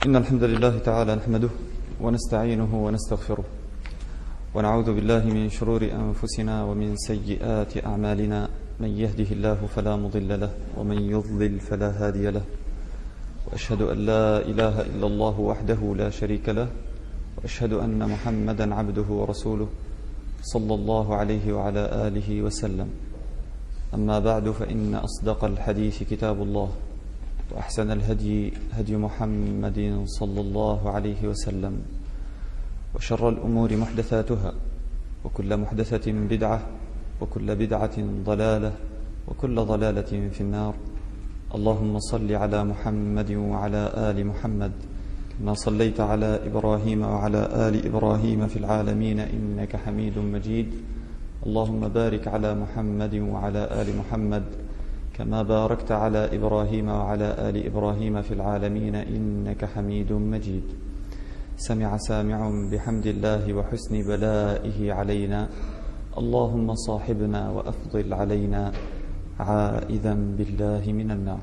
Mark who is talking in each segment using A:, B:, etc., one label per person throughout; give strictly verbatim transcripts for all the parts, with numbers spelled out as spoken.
A: إن الحمد لله تعالى نحمده ونستعينه ونستغفره ونعوذ بالله من شرور أنفسنا ومن سيئات أعمالنا. من يهده الله فلا مضل له ومن يضلل فلا هادي له، وأشهد أن لا إله إلا الله وحده لا شريك له، وأشهد أن محمدا عبده ورسوله صلى الله عليه وعلى آله وسلم. أما بعد، فإن أصدق الحديث كتاب الله، وأحسن الهدي هدي محمد صلى الله عليه وسلم، وشر الأمور محدثاتها، وكل محدثة بدعة، وكل بدعة ضلالة، وكل ضلالة في النار. اللهم صل على محمد وعلى آل محمد كما صليت على إبراهيم وعلى آل إبراهيم في العالمين إنك حميد مجيد. اللهم بارك على محمد وعلى آل محمد كما باركت على إبراهيم وعلى آل إبراهيم في العالمين إنك حميد مجيد. سمع سامع بحمد الله وحسن بلائه علينا، اللهم صاحبنا وأفضل علينا عائذا بالله من النار.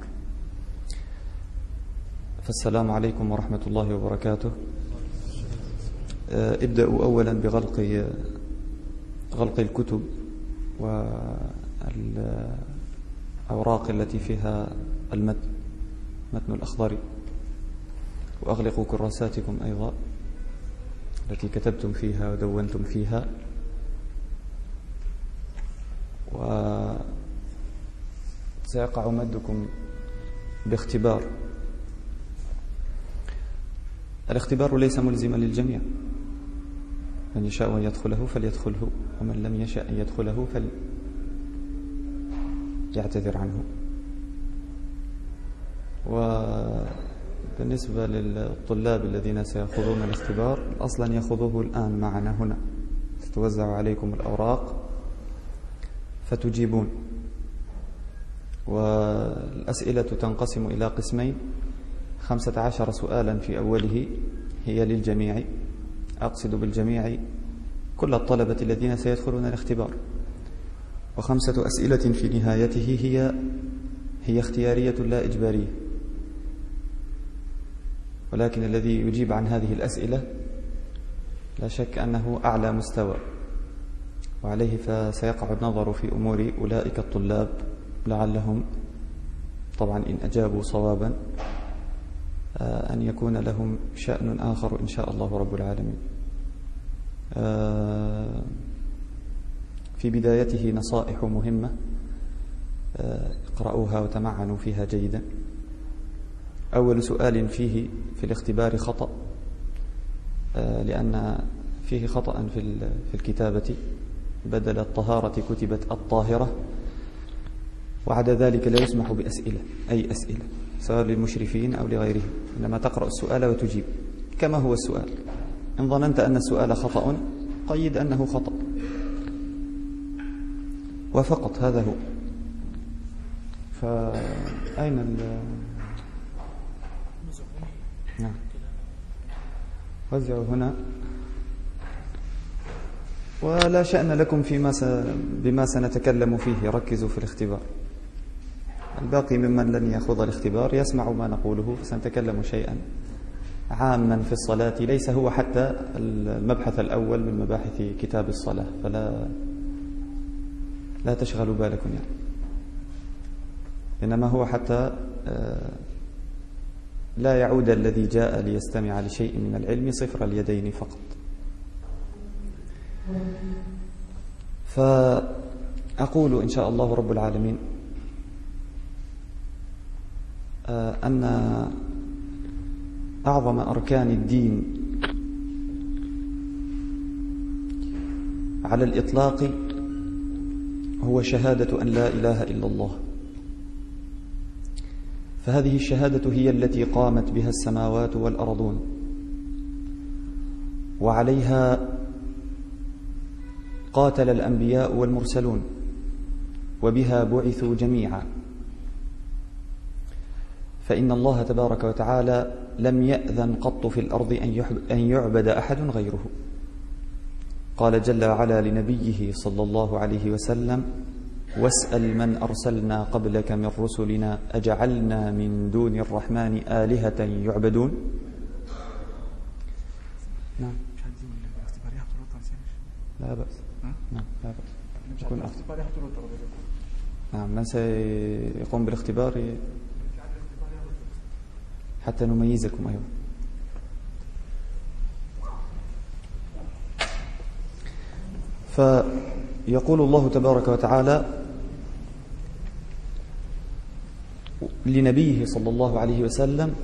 A: فالسلام عليكم ورحمة الله وبركاته. ابدأوا أولا بغلق غلق الكتب والأوراق التي فيها المتن متن الأخضر، وأغلقوا كراساتكم أيضا التي كتبتم فيها ودونتم فيها. وسيقع مدكم باختبار. الاختبار ليس ملزما للجميع، من يشاء أن يدخله فليدخله، ومن لم يشاء أن يدخله فليعتذر عنه. وبالنسبة للطلاب الذين سيأخذون الاختبار، الأصل أن يأخذوه الآن معنا هنا، ستوزع عليكم الأوراق فتجيبون. والأسئلة تنقسم إلى قسمين، خمسة عشر سؤالا في أوله هي للجميع، أقصد بالجميع كل الطلبة الذين سيدخلون الاختبار، وخمسة أسئلة في نهايته هي هي اختيارية لا إجبارية، ولكن الذي يجيب عن هذه الأسئلة لا شك أنه أعلى مستوى، وعليه فسيقع النظر في أمور أولئك الطلاب، لعلهم طبعا إن أجابوا صوابا أن يكون لهم شأن آخر إن شاء الله رب العالمين. في بدايته نصائح مهمة، اقرأوها وتمعنوا فيها جيدا. أول سؤال فيه في الاختبار خطأ، لأن فيه خطأ في الكتابة، بدل الطهارة كتبت الطاهرة، وعدا ذلك لا يسمح بأسئلة، أي أسئلة سواء للمشرفين أو لغيرهم، إنما تقرأ السؤال وتجيب كما هو السؤال. إن ظننت أن السؤال خطأ قيد أنه خطأ وفقط، هذا هو. فأين ال نعم وزعوا هنا، ولا شأن لكم فيما س... بما سنتكلم فيه، ركزوا في الاختبار. الباقي ممن لن يأخذ الاختبار يسمع ما نقوله، فسنتكلم شيئا عاما في الصلاة، ليس هو حتى المبحث الأول من مباحث كتاب الصلاة، فلا لا تشغلوا بالكم يعني، إنما هو حتى لا يعود الذي جاء ليستمع لشيء من العلم صفر اليدين فقط. فأقول إن شاء الله رب العالمين أن أعظم أركان الدين على الإطلاق هو شهادة أن لا إله إلا الله. فهذه الشهادة هي التي قامت بها السماوات والأرضون، وعليها قاتل الأنبياء والمرسلون، وبها بعثوا جميعا. فإن الله تبارك وتعالى لم يأذن قط في الأرض أن يعبد أحد غيره. قال جل وعلا لنبيه صلى الله عليه وسلم: واسأل من أرسلنا قبلك من رسلنا أجعلنا من دون الرحمن آلهة يعبدون. نعم.
B: مش هتزول الاختبار ياخد رطة
A: لا بأس. نعم لا بأس.
B: يكون الاختبار ياخد رطة.
A: نعم. من سيقوم بالاختبار حتى نميزكم. أيضا فيقول الله تبارك وتعالى لنبيه صلى الله عليه وسلم: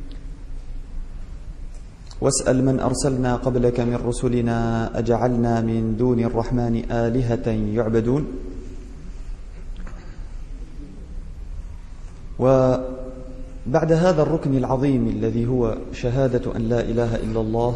A: واسأل من أرسلنا قبلك من رسلنا أجعلنا من دون الرحمن آلهة يعبدون. وبعد هذا الركن العظيم الذي هو شهادة أن لا إله إلا الله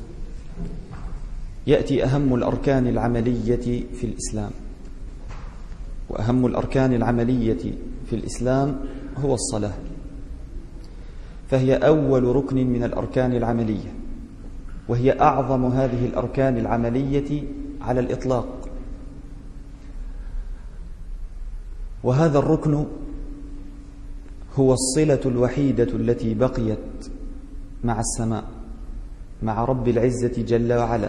A: يأتي أهم الأركان العملية في الإسلام. وأهم الأركان العملية في الإسلام هو الصلاة، فهي أول ركن من الأركان العملية، وهي أعظم هذه الأركان العملية على الإطلاق. وهذا الركن هو الصلة الوحيدة التي بقيت مع السماء، مع رب العزة جل وعلا.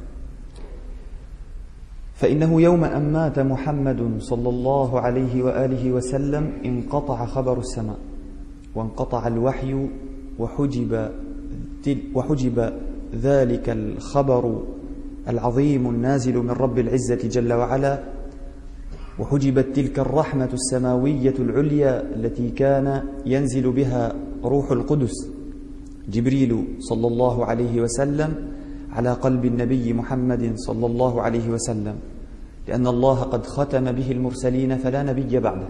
A: فإنه يوم أن مات محمد صلى الله عليه وآله وسلم انقطع خبر السماء، وانقطع الوحي، وحجب وحجب ذلك الخبر العظيم النازل من رب العزة جل وعلا، وحجبت تلك الرحمة السماوية العليا التي كان ينزل بها روح القدس جبريل صلى الله عليه وسلم على قلب النبي محمد صلى الله عليه وسلم، لأن الله قد ختم به المرسلين فلا نبي بعده.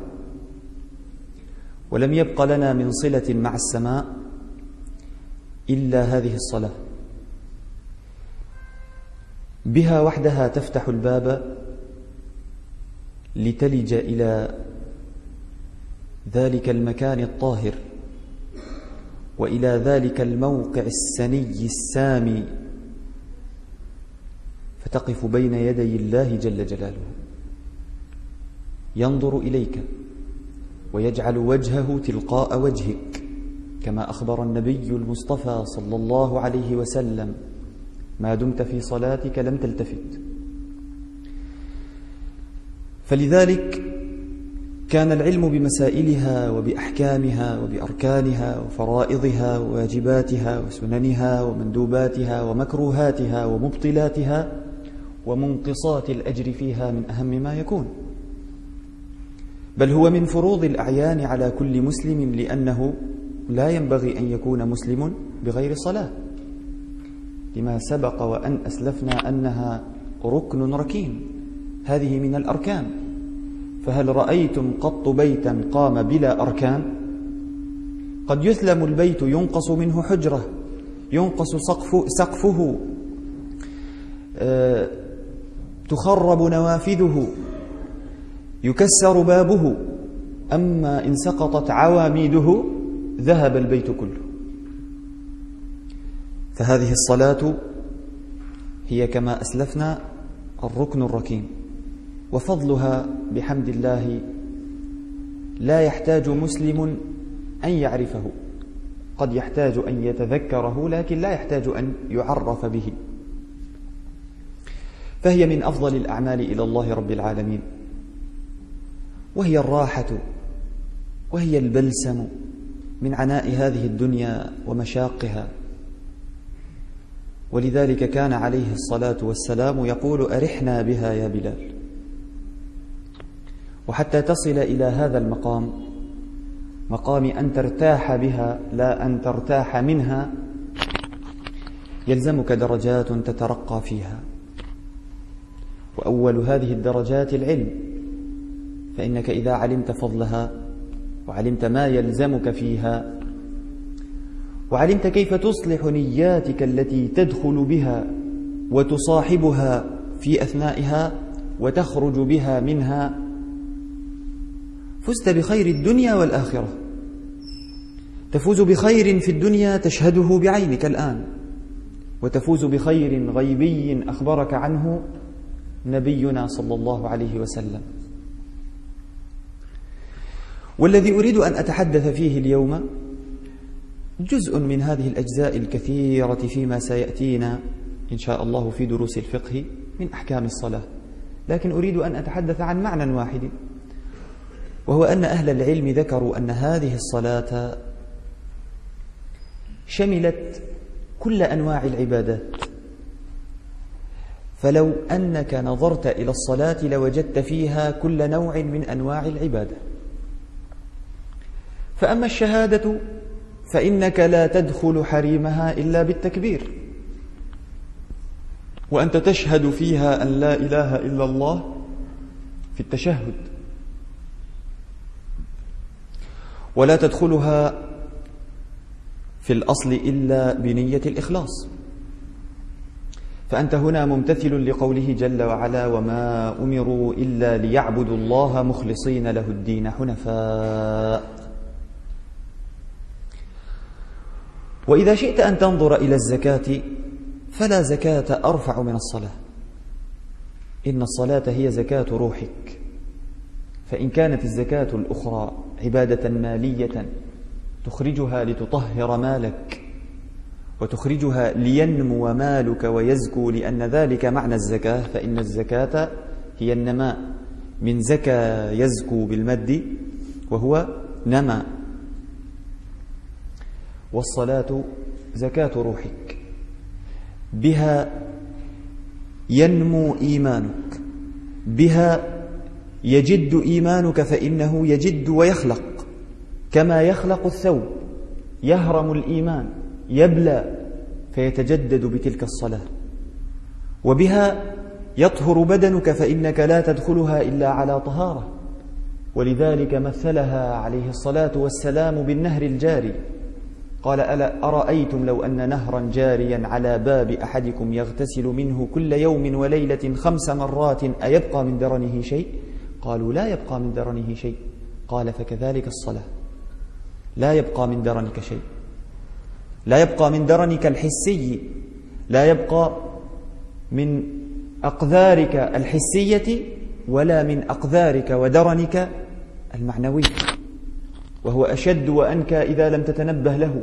A: ولم يبق لنا من صلة مع السماء إلا هذه الصلاة، بها وحدها تفتح الباب لتلج إلى ذلك المكان الطاهر، وإلى ذلك الموقع السني السامي، فتقف بين يدي الله جل جلاله، ينظر إليك ويجعل وجهه تلقاء وجهك، كما أخبر النبي المصطفى صلى الله عليه وسلم: ما دمت في صلاتك لم تلتفت. فلذلك كان العلم بمسائلها وبأحكامها وبأركانها وفرائضها وواجباتها وسننها ومندوباتها ومكروهاتها ومبطلاتها ومنقصات الأجر فيها من أهم ما يكون، بل هو من فروض الأعيان على كل مسلم، لأنه لا ينبغي أن يكون مسلم بغير صلاة، لما سبق وأن أسلفنا أنها ركن ركين، هذه من الأركان. فهل رأيتم قط بيتا قام بلا أركان؟ قد يثلم البيت ينقص منه حجرة، ينقص سقف سقفه، أه تخرب نوافذه، يكسر بابه، أما إن سقطت عواميده ذهب البيت كله. فهذه الصلاة هي كما أسلفنا الركن الركين، وفضلها بحمد الله لا يحتاج مسلم أن يعرفه، قد يحتاج أن يتذكره لكن لا يحتاج أن يعرف به. فهي من أفضل الأعمال إلى الله رب العالمين، وهي الراحة وهي البلسم من عناء هذه الدنيا ومشاقها. ولذلك كان عليه الصلاة والسلام يقول: أرحنا بها يا بلال. وحتى تصل إلى هذا المقام، مقام أن ترتاح بها لا أن ترتاح منها، يلزمك درجات تترقى فيها، وأول هذه الدرجات العلم، فإنك إذا علمت فضلها وعلمت ما يلزمك فيها وعلمت كيف تصلح نياتك التي تدخل بها وتصاحبها في أثنائها وتخرج بها منها، فزت بخير الدنيا والآخرة. تفوز بخير في الدنيا تشهده بعينك الآن، وتفوز بخير غيبي أخبرك عنه نبينا صلى الله عليه وسلم. والذي أريد أن أتحدث فيه اليوم جزء من هذه الأجزاء الكثيرة فيما سيأتينا إن شاء الله في دروس الفقه من أحكام الصلاة، لكن أريد أن أتحدث عن معنى واحد، وهو أن أهل العلم ذكروا أن هذه الصلاة شملت كل أنواع العبادات، فلو أنك نظرت إلى الصلاة لوجدت فيها كل نوع من أنواع العبادة. فأما الشهادة فإنك لا تدخل حريمها إلا بالتكبير، وأنت تشهد فيها أن لا إله إلا الله في التشهد، ولا تدخلها في الأصل إلا بنية الإخلاص. فأنت هنا ممتثل لقوله جل وعلا: وما أمروا إلا ليعبدوا الله مخلصين له الدين حنفاء. وإذا شئت أن تنظر إلى الزكاة فلا زكاة أرفع من الصلاة، إن الصلاة هي زكاة روحك. فإن كانت الزكاة الأخرى عبادة مالية تخرجها لتطهر مالك وتخرجها لينمو مالك ويزكو، لأن ذلك معنى الزكاة، فإن الزكاة هي النماء، من زكى يزكو بالمد وهو نمى. والصلاة زكاة روحك، بها ينمو إيمانك، بها يجد إيمانك، فإنه يجد ويخلق كما يخلق الثوب، يهرم الإيمان يبلى فيتجدد بتلك الصلاة. وبها يطهر بدنك، فإنك لا تدخلها إلا على طهارة، ولذلك مثلها عليه الصلاة والسلام بالنهر الجاري، قال: ألا أرأيتم لو أن نهرا جاريا على باب أحدكم يغتسل منه كل يوم وليلة خمس مرات أيبقى من درنه شيء؟ قالوا: لا يبقى من درنه شيء. قال: فكذلك الصلاة، لا يبقى من درنك شيء، لا يبقى من درنك الحسي، لا يبقى من أقذارك الحسية ولا من أقذارك ودرنك المعنوي، وهو أشد وأنكى إذا لم تتنبه له.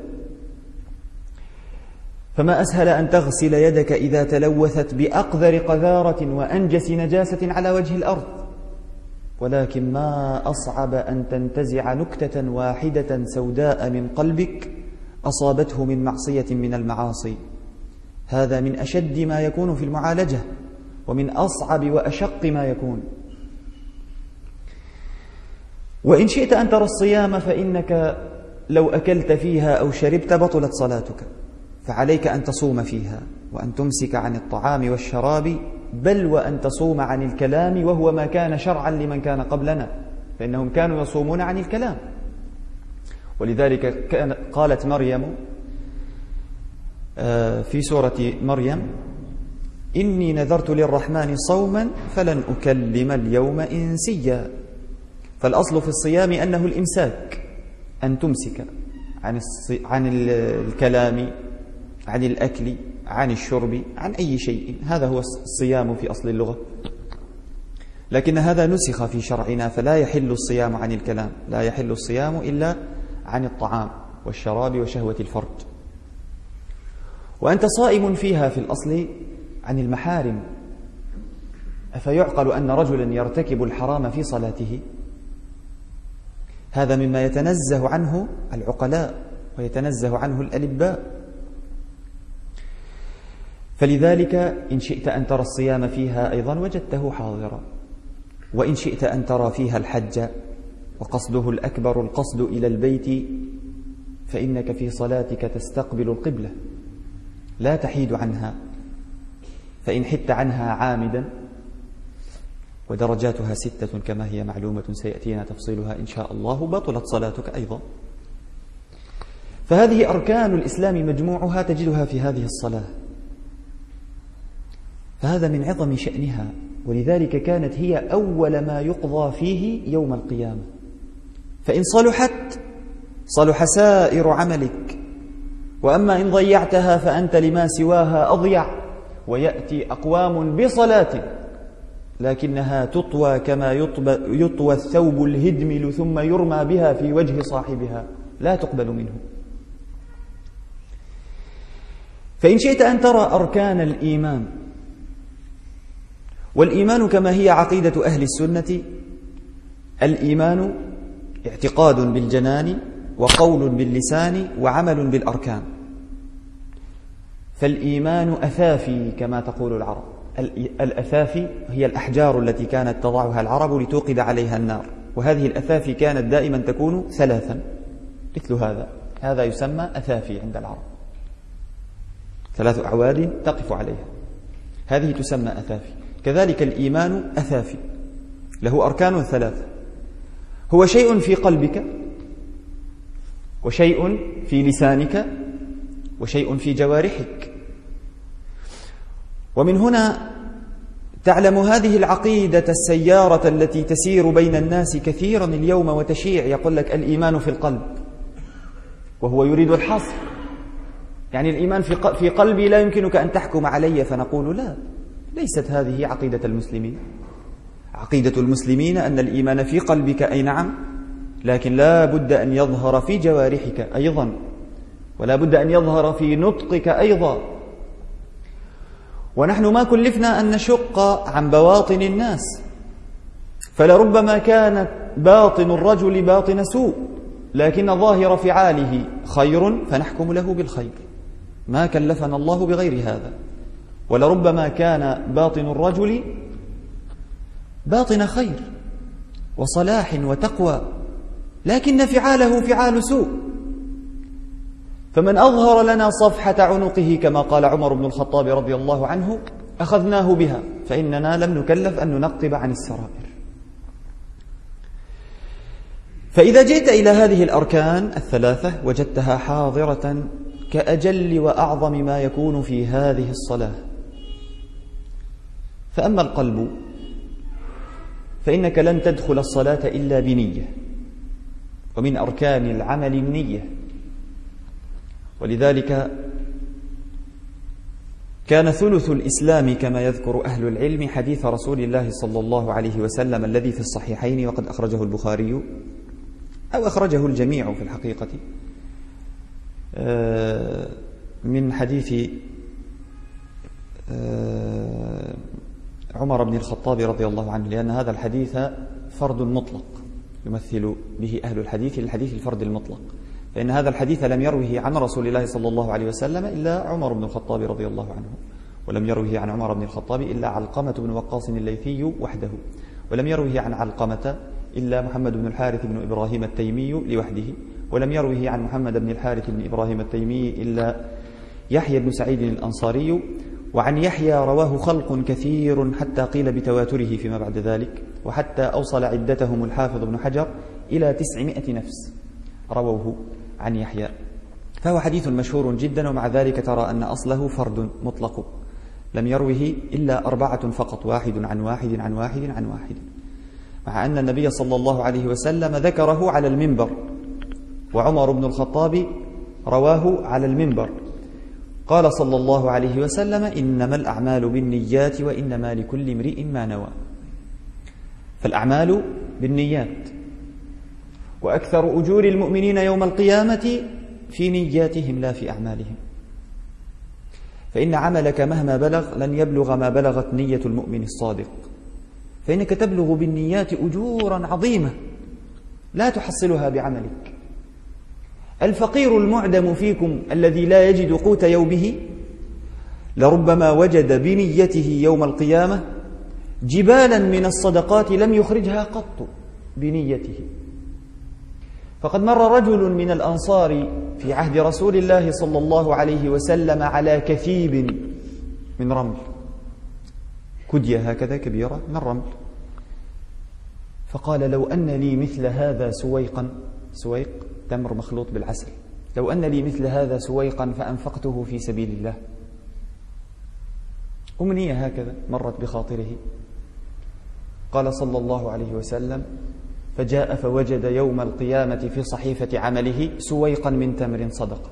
A: فما أسهل أن تغسل يدك إذا تلوثت بأقذر قذارة وأنجس نجاسة على وجه الأرض، ولكن ما أصعب أن تنتزع نكتة واحدة سوداء من قلبك أصابته من معصية من المعاصي. هذا من أشد ما يكون في المعالجة، ومن أصعب وأشق ما يكون. وإن شئت أن ترى الصيام فإنك لو أكلت فيها أو شربت بطلت صلاتك، فعليك أن تصوم فيها وأن تمسك عن الطعام والشراب، بل وأن تصوم عن الكلام، وهو ما كان شرعا لمن كان قبلنا، فإنهم كانوا يصومون عن الكلام. ولذلك كان قالت مريم في سورة مريم: إني نذرت للرحمن صوما فلن أكلم اليوم إنسيا. فالأصل في الصيام أنه الإمساك، أن تمسك عن, عن الكلام، عن الأكل، عن الشرب، عن أي شيء. هذا هو الصيام في أصل اللغة، لكن هذا نسخ في شرعنا، فلا يحل الصيام عن الكلام، لا يحل الصيام إلا عن الطعام والشراب وشهوة الفرج. وأنت صائم فيها في الأصل عن المحارم. أفيعقل أن رجلا يرتكب الحرام في صلاته؟ هذا مما يتنزه عنه العقلاء ويتنزه عنه الألباء. فلذلك إن شئت أن ترى الصيام فيها أيضا وجدته حاضرا، وإن شئت أن ترى فيها الحج وقصده الأكبر القصد إلى البيت، فإنك في صلاتك تستقبل القبلة لا تحيد عنها، فإن حدت عنها عامدا، ودرجاتها ستة كما هي معلومة سيأتينا تفصيلها إن شاء الله، بطلت صلاتك أيضا. فهذه أركان الإسلام مجموعها تجدها في هذه الصلاة، فهذا من عظم شأنها، ولذلك كانت هي أول ما يقضى فيه يوم القيامة. فإن صلحت صلح سائر عملك، وأما إن ضيعتها فأنت لما سواها أضيع. ويأتي أقوام بصلاة لكنها تطوى كما يطوى الثوب الهدمل ثم يرمى بها في وجه صاحبها، لا تقبل منه. فإن شئت أن ترى أركان الإيمان، والإيمان كما هي عقيدة أهل السنة، الإيمان اعتقاد بالجنان وقول باللسان وعمل بالأركان. فالإيمان أثافي كما تقول العرب. الأثافي هي الأحجار التي كانت تضعها العرب لتوقد عليها النار، وهذه الأثافي كانت دائما تكون ثلاثا، مثل هذا، هذا يسمى أثافي عند العرب، ثلاث أعواد تقف عليها، هذه تسمى أثافي. كذلك الإيمان أثافي، له أركان ثلاثة، هو شيء في قلبك، وشيء في لسانك، وشيء في جوارحك. ومن هنا تعلم هذه العقيدة السيارة التي تسير بين الناس كثيرا اليوم وتشيع، يقول لك الإيمان في القلب، وهو يريد الحصر، يعني الإيمان في قلبي لا يمكنك أن تحكم علي، فنقول لا، ليست هذه عقيدة المسلمين. عقيدة المسلمين أن الإيمان في قلبك أي نعم، لكن لا بد أن يظهر في جوارحك أيضا، ولا بد أن يظهر في نطقك أيضا. ونحن ما كلفنا أن نشق عن بواطن الناس، فلربما كانت باطن الرجل باطن سوء، لكن ظاهر فعاله خير فنحكم له بالخير، ما كلفنا الله بغير هذا. ولربما كان باطن الرجل باطن خير وصلاح وتقوى، لكن فعاله فعال سوء، فمن أظهر لنا صفحة عنقه كما قال عمر بن الخطاب رضي الله عنه أخذناه بها، فإننا لم نكلف أن ننقب عن السرائر. فإذا جئت إلى هذه الأركان الثلاثة وجدتها حاضرة كأجل وأعظم ما يكون في هذه الصلاة. فأما القلب فإنك لن تدخل الصلاة إلا بنية، ومن أركان العمل النية. ولذلك كان ثلث الإسلام كما يذكر أهل العلم حديث رسول الله صلى الله عليه وسلم الذي في الصحيحين، وقد أخرجه البخاري أو أخرجه الجميع في الحقيقة، من حديث عمر بن الخطاب رضي الله عنه، لأن هذا الحديث فرد مطلق يمثل به أهل الحديث للحديث الفرد المطلق، فإن هذا الحديث لم يروه عن رسول الله صلى الله عليه وسلم إلا عمر بن الخطاب رضي الله عنه، ولم يروه عن عمر بن الخطاب إلا علقمة بن وقاص الليثي وحده، ولم يروه عن علقمة إلا محمد بن الحارث بن إبراهيم التيمي لوحده، ولم يروه عن محمد بن الحارث بن إبراهيم التيمي إلا يحيى بن سعيد الأنصاري، وعن يحيى رواه خلق كثير حتى قيل بتواتره فيما بعد ذلك، وحتى أوصل عدتهم الحافظ بن حجر إلى تسعمائة نفس رووه عن يحيى، فهو حديث مشهور جدا. ومع ذلك ترى أن أصله فرد مطلق، لم يروه إلا أربعة فقط، واحد عن واحد عن واحد عن واحد، مع أن النبي صلى الله عليه وسلم ذكره على المنبر، وعمر بن الخطاب رواه على المنبر. قال صلى الله عليه وسلم: إنما الأعمال بالنيات وإنما لكل امرئ ما نوى. فالأعمال بالنيات، وأكثر أجور المؤمنين يوم القيامة في نياتهم لا في أعمالهم، فإن عملك مهما بلغ لن يبلغ ما بلغت نية المؤمن الصادق، فإنك تبلغ بالنيات أجورا عظيمة لا تحصلها بعملك. الفقير المعدم فيكم الذي لا يجد قوت يومه لربما وجد بنيته يوم القيامة جبالا من الصدقات لم يخرجها قط بنيته. فقد مر رجل من الأنصار في عهد رسول الله صلى الله عليه وسلم على كثيب من رمل، كدية هكذا كبيرة من الرمل، فقال: لو أن لي مثل هذا سويقا، سويق تمر مخلوط بالعسل، لو أن لي مثل هذا سويقا فأنفقته في سبيل الله. أمنية هكذا مرت بخاطره. قال صلى الله عليه وسلم: فجاء فوجد يوم القيامة في صحيفة عمله سويقا من تمر صدقة،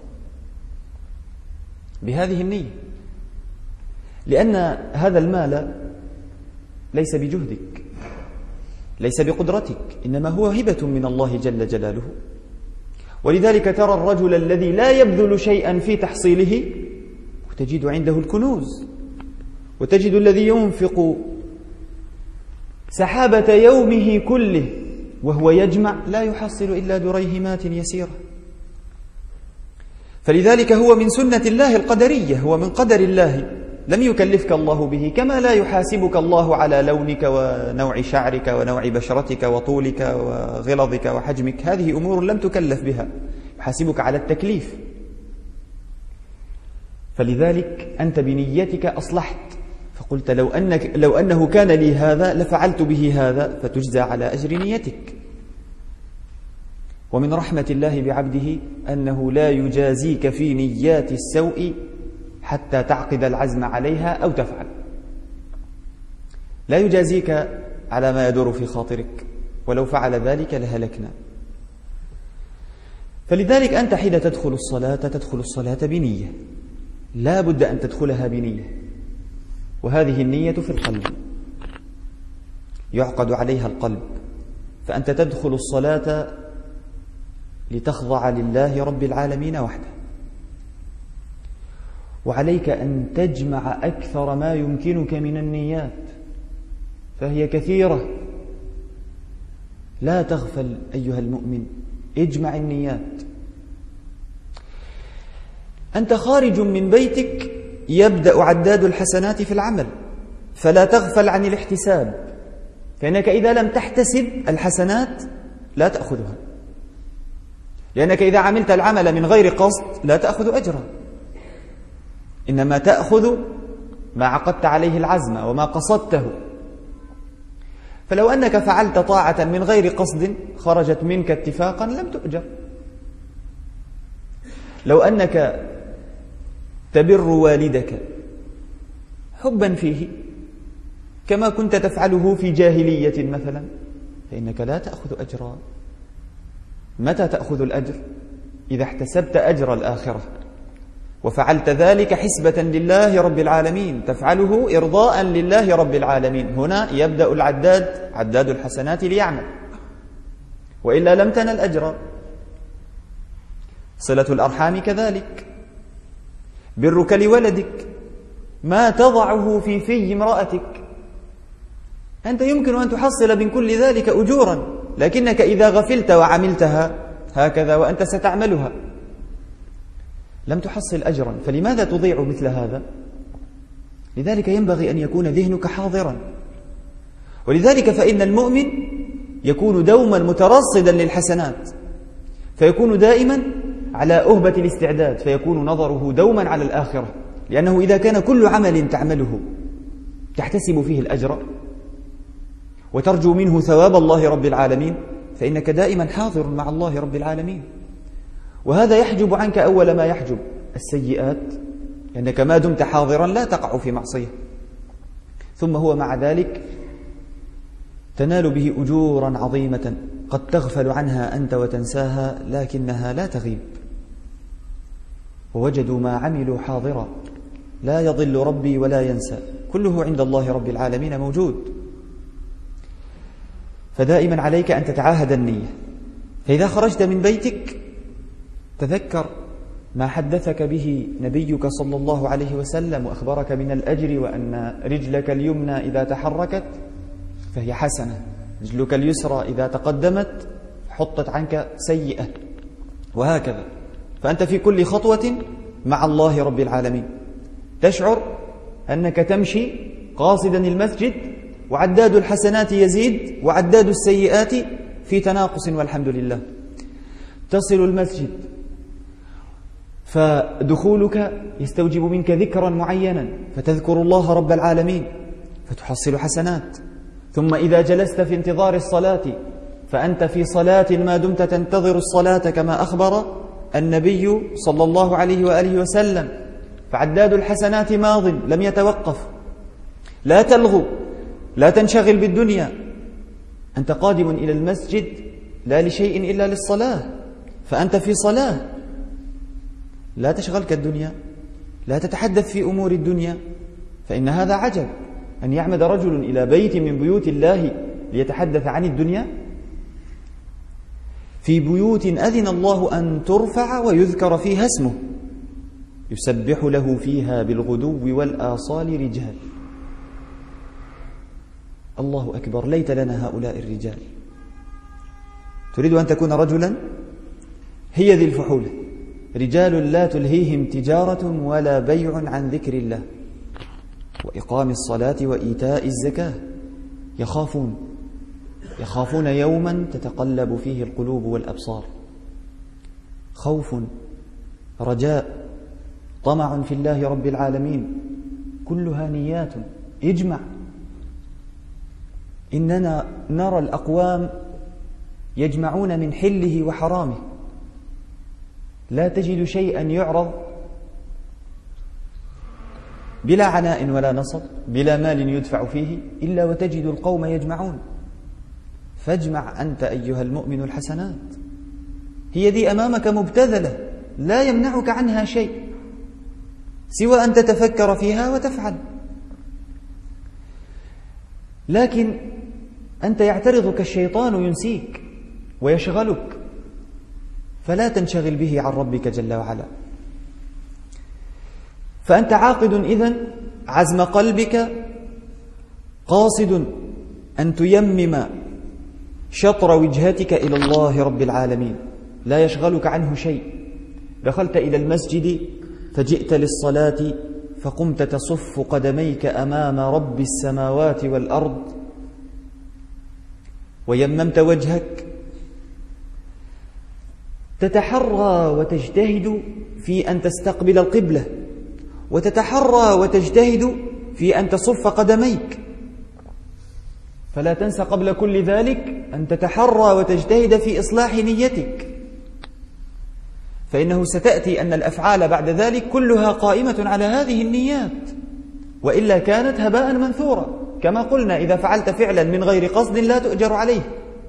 A: بهذه النية، لأن هذا المال ليس بجهدك، ليس بقدرتك، إنما هو هبة من الله جل جلاله. ولذلك ترى الرجل الذي لا يبذل شيئا في تحصيله وتجد عنده الكنوز، وتجد الذي ينفق سحابة يومه كله وهو يجمع لا يحصل إلا دريهمات يسيرة. فلذلك هو من سنة الله القدرية، هو من قدر الله، لم يكلفك الله به، كما لا يحاسبك الله على لونك ونوع شعرك ونوع بشرتك وطولك وغلظك وحجمك، هذه أمور لم تكلف بها، يحاسبك على التكليف. فلذلك أنت بنيتك أصلحت، فقلت لو أنك لو أنه كان لي هذا لفعلت به هذا، فتجزى على أجر نيتك. ومن رحمة الله بعبده أنه لا يجازيك في نيات السوء حتى تعقد العزم عليها أو تفعل، لا يجازيك على ما يدور في خاطرك، ولو فعل ذلك لهلكنا. فلذلك أنت حين تدخل الصلاة تدخل الصلاة بنية، لا بد أن تدخلها بنية، وهذه النية في القلب، يعقد عليها القلب. فأنت تدخل الصلاة لتخضع لله رب العالمين وحده، وعليك أن تجمع أكثر ما يمكنك من النيات، فهي كثيرة، لا تغفل أيها المؤمن، اجمع النيات. أنت خارج من بيتك يبدأ عداد الحسنات في العمل، فلا تغفل عن الاحتساب، فإنك إذا لم تحتسب الحسنات لا تأخذها، لأنك إذا عملت العمل من غير قصد لا تأخذ أجرا، إنما تأخذ ما عقدت عليه العزم وما قصدته. فلو أنك فعلت طاعة من غير قصد خرجت منك اتفاقا لم تؤجر. لو أنك تبر والدك حبا فيه كما كنت تفعله في جاهلية مثلا، فإنك لا تأخذ أجرا. متى تأخذ الأجر؟ إذا احتسبت أجر الآخرة وفعلت ذلك حسبة لله رب العالمين، تفعله إرضاء لله رب العالمين. هنا يبدأ العداد، عداد الحسنات، ليعمل، وإلا لم تنل أجرا. صلة الأرحام كذلك، برك لولدك، ما تضعه في في امرأتك، أنت يمكن أن تحصل من كل ذلك أجورا، لكنك إذا غفلت وعملتها هكذا وأنت ستعملها لم تحصل أجرا. فلماذا تضيع مثل هذا؟ لذلك ينبغي أن يكون ذهنك حاضرا. ولذلك فإن المؤمن يكون دوما مترصدا للحسنات، فيكون دائما على أهبة الاستعداد، فيكون نظره دوما على الآخرة، لأنه إذا كان كل عمل تعمله تحتسب فيه الأجر وترجو منه ثواب الله رب العالمين، فإنك دائما حاضر مع الله رب العالمين. وهذا يحجب عنك أول ما يحجب السيئات، لأنك ما دمت حاضرا لا تقع في معصية. ثم هو مع ذلك تنال به أجورا عظيمة قد تغفل عنها أنت وتنساها، لكنها لا تغيب. ووجدوا ما عملوا حاضرا لا يضل ربي ولا ينسى، كله عند الله رب العالمين موجود. فدائما عليك أن تتعاهد النية. فإذا خرجت من بيتك تذكر ما حدثك به نبيك صلى الله عليه وسلم وأخبرك من الأجر، وأن رجلك اليمنى إذا تحركت فهي حسنة، رجلك اليسرى إذا تقدمت حطت عنك سيئة، وهكذا. فأنت في كل خطوة مع الله رب العالمين، تشعر أنك تمشي قاصدا المسجد، وعداد الحسنات يزيد وعداد السيئات في تناقص، والحمد لله. تصل المسجد فدخولك يستوجب منك ذكرا معينا، فتذكر الله رب العالمين فتحصل حسنات. ثم إذا جلست في انتظار الصلاة فأنت في صلاة ما دمت تنتظر الصلاة، كما أخبر النبي صلى الله عليه وآله وسلم، فعداد الحسنات ماض لم يتوقف. لا تلغو، لا تنشغل بالدنيا، أنت قادم إلى المسجد لا لشيء إلا للصلاة، فأنت في صلاة، لا تشغلك الدنيا، لا تتحدث في أمور الدنيا. فإن هذا عجب أن يعمد رجل إلى بيت من بيوت الله ليتحدث عن الدنيا، في بيوت أذن الله أن ترفع ويذكر فيها اسمه، يسبح له فيها بالغدو والآصال رجال. الله أكبر، ليت لنا هؤلاء الرجال. تريد أن تكون رجلا؟ هي ذي الفحولة، رجال لا تلهيهم تجارة ولا بيع عن ذكر الله وإقام الصلاة وإيتاء الزكاة، يخافون يخافون يوما تتقلب فيه القلوب والأبصار، خوف، رجاء، طمع في الله رب العالمين، كلها نيات. اجمع. إننا نرى الأقوام يجمعون من حله وحرامه، لا تجد شيئا يعرض بلا عناء ولا نصب، بلا مال يدفع فيه، إلا وتجد القوم يجمعون. فاجمع أنت أيها المؤمن الحسنات، هي ذي أمامك مبتذلة لا يمنعك عنها شيء سوى أن تتفكر فيها وتفعل. لكن أنت يعترضك الشيطان ينسيك ويشغلك، فلا تنشغل به عن ربك جل وعلا. فأنت عاقد إذن عزم قلبك، قاصد أن تيمم شطر وجهتك إلى الله رب العالمين، لا يشغلك عنه شيء. دخلت إلى المسجد فجئت للصلاة فقمت تصف قدميك أمام رب السماوات والأرض، ويممت وجهك، تتحرى وتجتهد في أن تستقبل القبلة، وتتحرى وتجتهد في أن تصف قدميك. فلا تنسى قبل كل ذلك أن تتحرى وتجتهد في إصلاح نيتك، فإنه ستأتي أن الأفعال بعد ذلك كلها قائمة على هذه النيات، وإلا كانت هباء منثورا. كما قلنا إذا فعلت فعلا من غير قصد لا تؤجر عليه.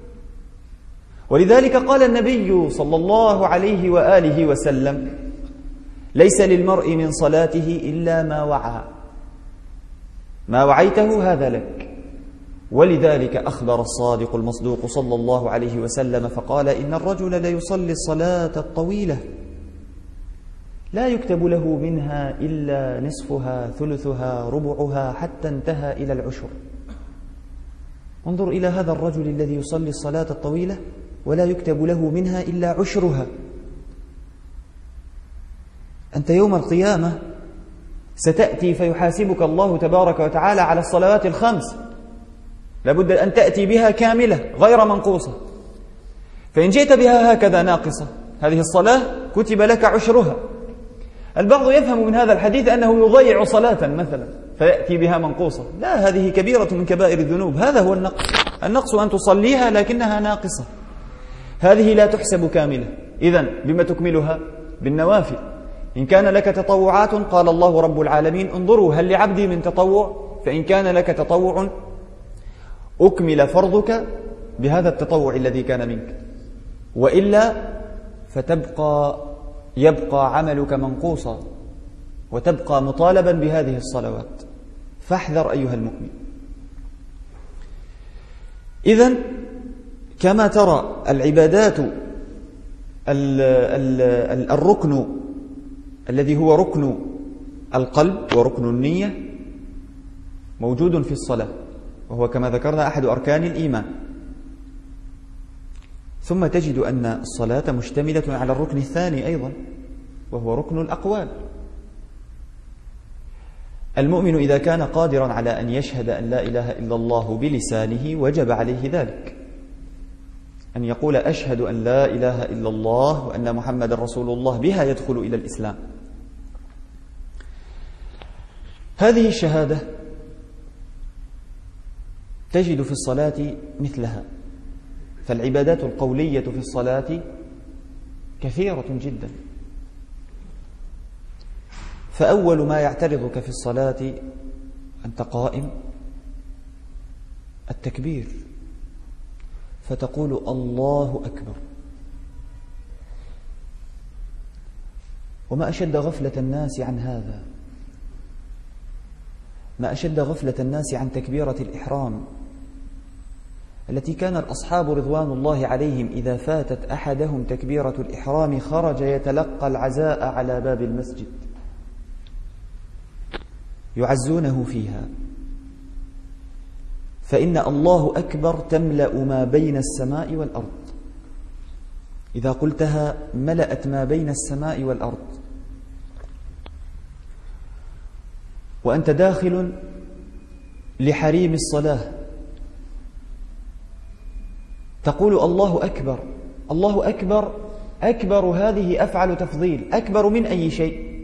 A: ولذلك قال النبي صلى الله عليه وآله وسلم: ليس للمرء من صلاته إلا ما وعى، ما وعيته هذا لك. ولذلك أخبر الصادق المصدوق صلى الله عليه وسلم فقال: إن الرجل ليصلي الصلاة الطويلة لا يكتب له منها إلا نصفها، ثلثها، ربعها، حتى انتهى إلى العشر. انظر إلى هذا الرجل الذي يصلي الصلاة الطويلة ولا يكتب له منها إلا عشرها. أنت يوم القيامة ستأتي فيحاسبك الله تبارك وتعالى على الصلوات الخمس، لابد أن تأتي بها كاملة غير منقوصة. فإن جئت بها هكذا ناقصة، هذه الصلاة كتب لك عشرها. البعض يفهم من هذا الحديث أنه يضيع صلاة مثلا فيأتي بها منقوصة. لا، هذه كبيرة من كبائر الذنوب، هذا هو النقص. النقص أن تصليها لكنها ناقصة، هذه لا تحسب كاملة. إذن بما تكملها؟ بالنوافل. إن كان لك تطوعات قال الله رب العالمين: انظروا هل لعبدي من تطوع، فإن كان لك تطوع أكمل فرضك بهذا التطوع الذي كان منك، وإلا فتبقى يبقى عملك منقوصا وتبقى مطالبا بهذه الصلوات. فاحذر أيها المؤمن. إذن كما ترى العبادات الركن الذي هو ركن القلب وركن النية موجود في الصلاة، وهو كما ذكرنا أحد أركان الإيمان. ثم تجد أن الصلاة مشتملة على الركن الثاني أيضا، وهو ركن الأقوال. المؤمن إذا كان قادرا على أن يشهد أن لا إله إلا الله بلسانه وجب عليه ذلك، أن يقول: أشهد أن لا إله إلا الله وأن محمد رسول الله، بها يدخل إلى الإسلام. هذه الشهادة تجد في الصلاة مثلها. فالعبادات القولية في الصلاة كثيرة جدا. فأول ما يعترضك في الصلاة أنت قائم التكبير، فتقول: الله أكبر. وما أشد غفلة الناس عن هذا، ما أشد غفلة الناس عن تكبيرة الإحرام التي كان الأصحاب رضوان الله عليهم إذا فاتت أحدهم تكبيرة الإحرام خرج يتلقى العزاء على باب المسجد. يعزونه فيها، فإن الله أكبر تملأ ما بين السماء والأرض. إذا قلتها ملأت ما بين السماء والأرض، وأنت داخل لحريم الصلاة تقول الله أكبر. الله أكبر، أكبر هذه أفعل تفضيل، أكبر من أي شيء.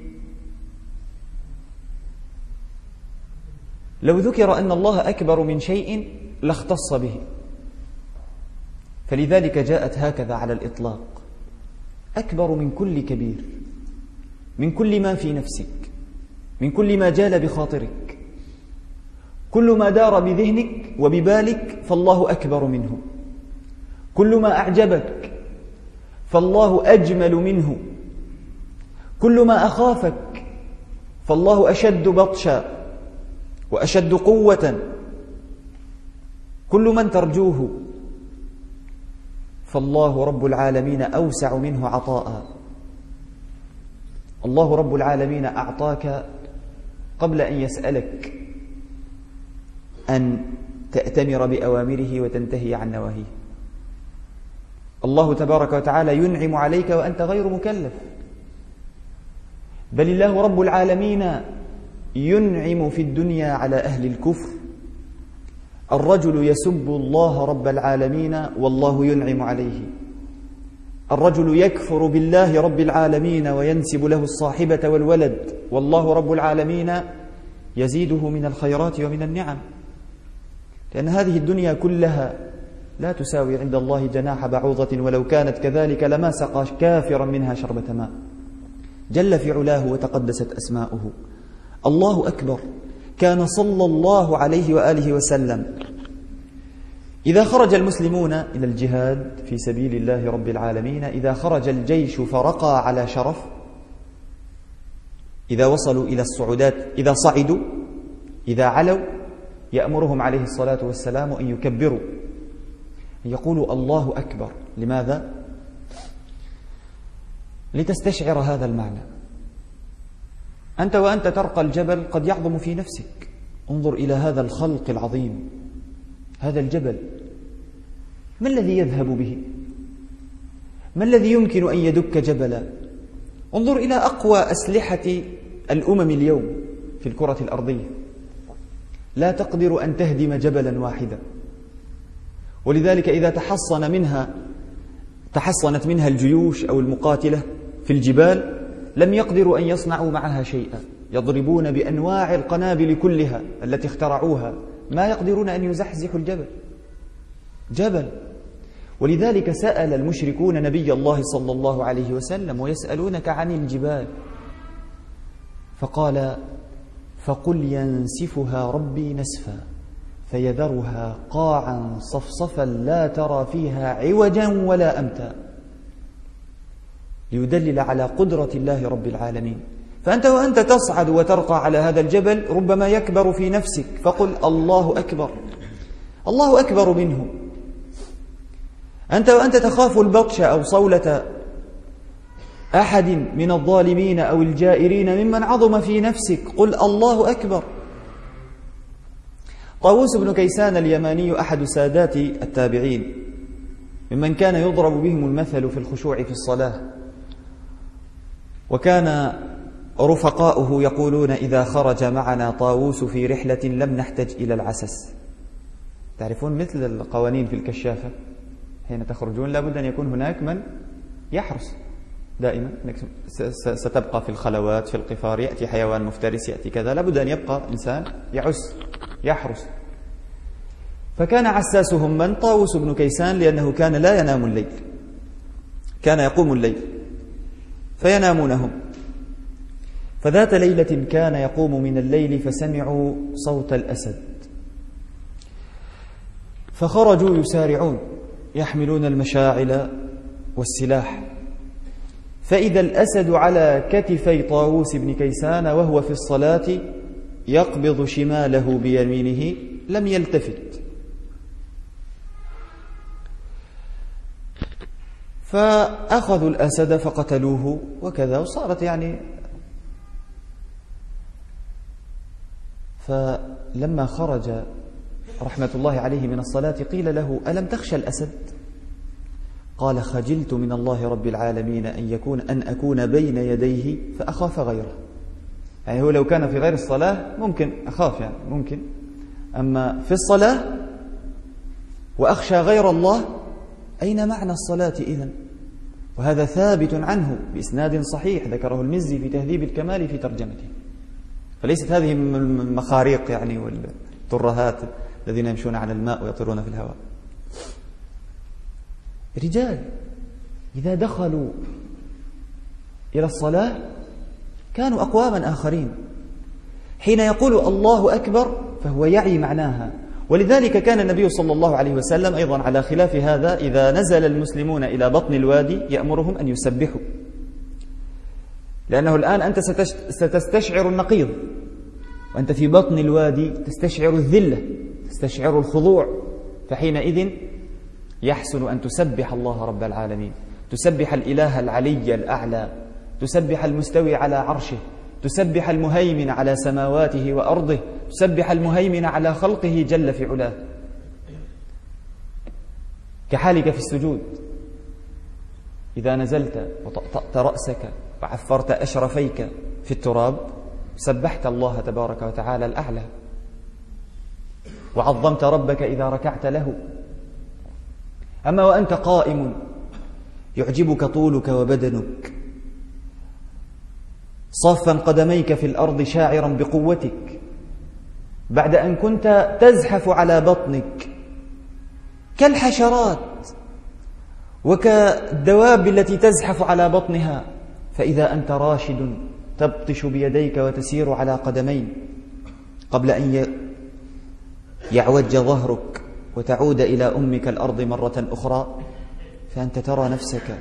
A: لو ذكر أن الله أكبر من شيء لاختص به، فلذلك جاءت هكذا على الإطلاق: أكبر من كل كبير، من كل ما في نفسك، من كل ما جال بخاطرك، كل ما دار بذهنك وببالك فالله أكبر منه، كل ما أعجبك فالله أجمل منه، كل ما أخافك فالله أشد بطشا وأشد قوة، كل من ترجوه فالله رب العالمين أوسع منه عطاء. الله رب العالمين أعطاك قبل أن يسألك أن تأتمر بأوامره وتنتهي عن نواهيه. الله تبارك وتعالى ينعم عليك وأنت غير مكلف، بل الله رب العالمين ينعم في الدنيا على أهل الكفر. الرجل يسب الله رب العالمين والله ينعم عليه، الرجل يكفر بالله رب العالمين وينسب له الصاحبة والولد والله رب العالمين يزيده من الخيرات ومن النعم، لأن هذه الدنيا كلها لا تساوي عند الله جناح بعوضة، ولو كانت كذلك لما سقى كافرا منها شربة ماء. جل في علاه وتقدست أسماؤه. الله أكبر. كان صلى الله عليه وآله وسلم إذا خرج المسلمون إلى الجهاد في سبيل الله رب العالمين، إذا خرج الجيش فرقى على شرف، إذا وصلوا إلى الصعودات، إذا صعدوا، إذا علوا، يأمرهم عليه الصلاة والسلام أن يكبروا، أن يقولوا الله أكبر. لماذا؟ لتستشعر هذا المعنى. أنت وأنت ترقى الجبل قد يعظم في نفسك. انظر إلى هذا الخلق العظيم، هذا الجبل، ما الذي يذهب به؟ ما الذي يمكن أن يدك جبلا؟ انظر إلى أقوى أسلحة الأمم اليوم في الكرة الأرضية، لا تقدر أن تهدم جبلا واحدا. ولذلك إذا تحصن منها تحصنت منها الجيوش أو المقاتلة في الجبال لم يقدروا أن يصنعوا معها شيئا، يضربون بأنواع القنابل كلها التي اخترعوها، ما يقدرون أن يزحزحوا الجبل. جبل. ولذلك سأل المشركون نبي الله صلى الله عليه وسلم: ويسألونك عن الجبال، فقال: فقل ينسفها ربي نسفا فيذرها قاعا صفصفا لا ترى فيها عوجا ولا أمتا، ليدلل على قدرة الله رب العالمين. فأنت وأنت تصعد وترقى على هذا الجبل ربما يكبر في نفسك، فقل الله أكبر، الله أكبر منه. أنت وأنت تخاف البطش أو صولة أحد من الظالمين أو الجائرين ممن عظم في نفسك، قل الله أكبر. طاووس بن كيسان اليماني أحد سادات التابعين، ممن كان يضرب بهم المثل في الخشوع في الصلاة، وكان رفقاؤه يقولون: إذا خرج معنا طاووس في رحلة لم نحتج إلى العسس. تعرفون مثل القوانين في الكشافة، حين تخرجون لابد أن يكون هناك من يحرس دائما، ستبقى في الخلوات في القفار، يأتي حيوان مفترس، يأتي كذا، لابد أن يبقى إنسان يعس يحرس. فكان عساسهم من؟ طاووس بن كيسان، لأنه كان لا ينام الليل، كان يقوم الليل فينامونهم. فذات ليلة كان يقوم من الليل فسمعوا صوت الأسد، فخرجوا يسارعون يحملون المشاعل والسلاح، فإذا الأسد على كتفي طاووس بن كيسان وهو في الصلاة يقبض شماله بيمينه لم يلتفت، فأخذوا الأسد فقتلوه وكذا، وصارت يعني فلما خرج رحمة الله عليه من الصلاة قيل له: ألم تخشى الأسد؟ قال: خجلت من الله رب العالمين أن يكون أن أكون بين يديه فأخاف غيره. يعني هو لو كان في غير الصلاة ممكن أخاف، يعني ممكن، أما في الصلاة وأخشى غير الله، أين معنى الصلاة إذن؟ وهذا ثابت عنه بإسناد صحيح ذكره المزي في تهذيب الكمال في ترجمته. فليست هذه المخاريق يعني والترهات الذين يمشون على الماء ويطيرون في الهواء. رجال إذا دخلوا إلى الصلاة كانوا أقواما آخرين. حين يقول الله أكبر فهو يعي معناها، ولذلك كان النبي صلى الله عليه وسلم أيضا على خلاف هذا إذا نزل المسلمون إلى بطن الوادي يأمرهم أن يسبحوا، لأنه الآن أنت ستستشعر النقيض، وأنت في بطن الوادي تستشعر الذلة، تستشعر الخضوع، فحينئذ يحسن أن تسبح الله رب العالمين، تسبح الإله العلي الأعلى، تسبح المستوي على عرشه، تسبح المهيمن على سماواته وأرضه، تسبح المهيمن على خلقه جل في علاه. كحالك في السجود إذا نزلت وطأطأت رأسك وعفرت أشرفيك في التراب سبحت الله تبارك وتعالى الأعلى، وعظمت ربك إذا ركعت له. أما وأنت قائم يعجبك طولك وبدنك، صافا قدميك في الأرض شاعرا بقوتك، بعد أن كنت تزحف على بطنك كالحشرات وكالدواب التي تزحف على بطنها، فإذا أنت راشد تبطش بيديك وتسير على قدمين قبل أن يعوج ظهرك وتعود إلى أمك الأرض مرة أخرى، فأنت ترى نفسك،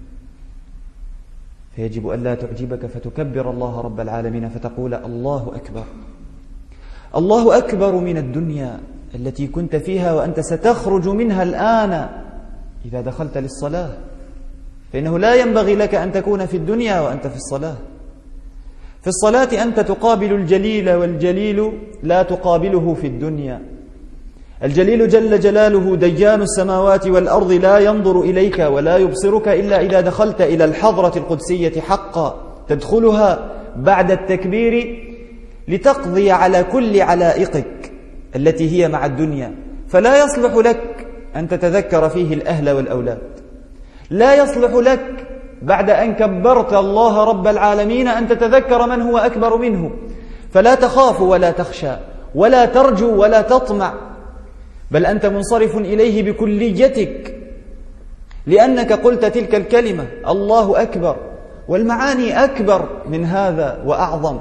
A: فيجب أن لا تعجبك فتكبر الله رب العالمين فتقول: الله أكبر. الله أكبر من الدنيا التي كنت فيها وأنت ستخرج منها الآن إذا دخلت للصلاة، فإنه لا ينبغي لك أن تكون في الدنيا وأنت في الصلاة. في الصلاة أنت تقابل الجليل، والجليل لا تقابله في الدنيا. الجليل جل جلاله ديان السماوات والأرض لا ينظر إليك ولا يبصرك إلا إذا دخلت إلى الحضرة القدسية حقا، تدخلها بعد التكبير لتقضي على كل علائقك التي هي مع الدنيا، فلا يصلح لك أن تتذكر فيه الأهل والأولاد، لا يصلح لك بعد أن كبرت الله رب العالمين أن تتذكر من هو أكبر منه، فلا تخاف ولا تخشى ولا ترجو ولا تطمع، بل أنت منصرف إليه بكليتك، لأنك قلت تلك الكلمة الله أكبر، والمعاني أكبر من هذا وأعظم.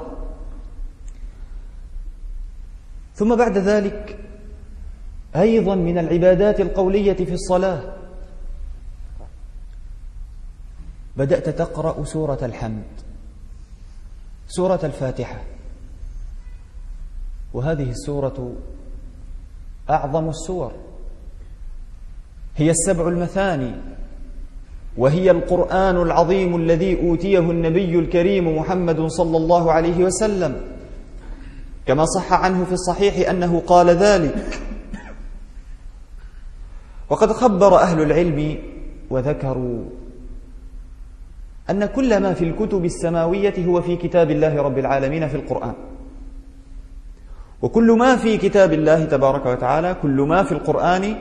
A: ثم بعد ذلك أيضا من العبادات القولية في الصلاة بدأت تقرأ سورة الحمد، سورة الفاتحة، وهذه السورة أعظم السور، هي السبع المثاني، وهي القرآن العظيم الذي أوتيه النبي الكريم محمد صلى الله عليه وسلم، كما صح عنه في الصحيح أنه قال ذلك. وقد خبر أهل العلم وذكروا أن كل ما في الكتب السماوية هو في كتاب الله رب العالمين في القرآن، وكل ما في كتاب الله تبارك وتعالى، كل ما في القرآن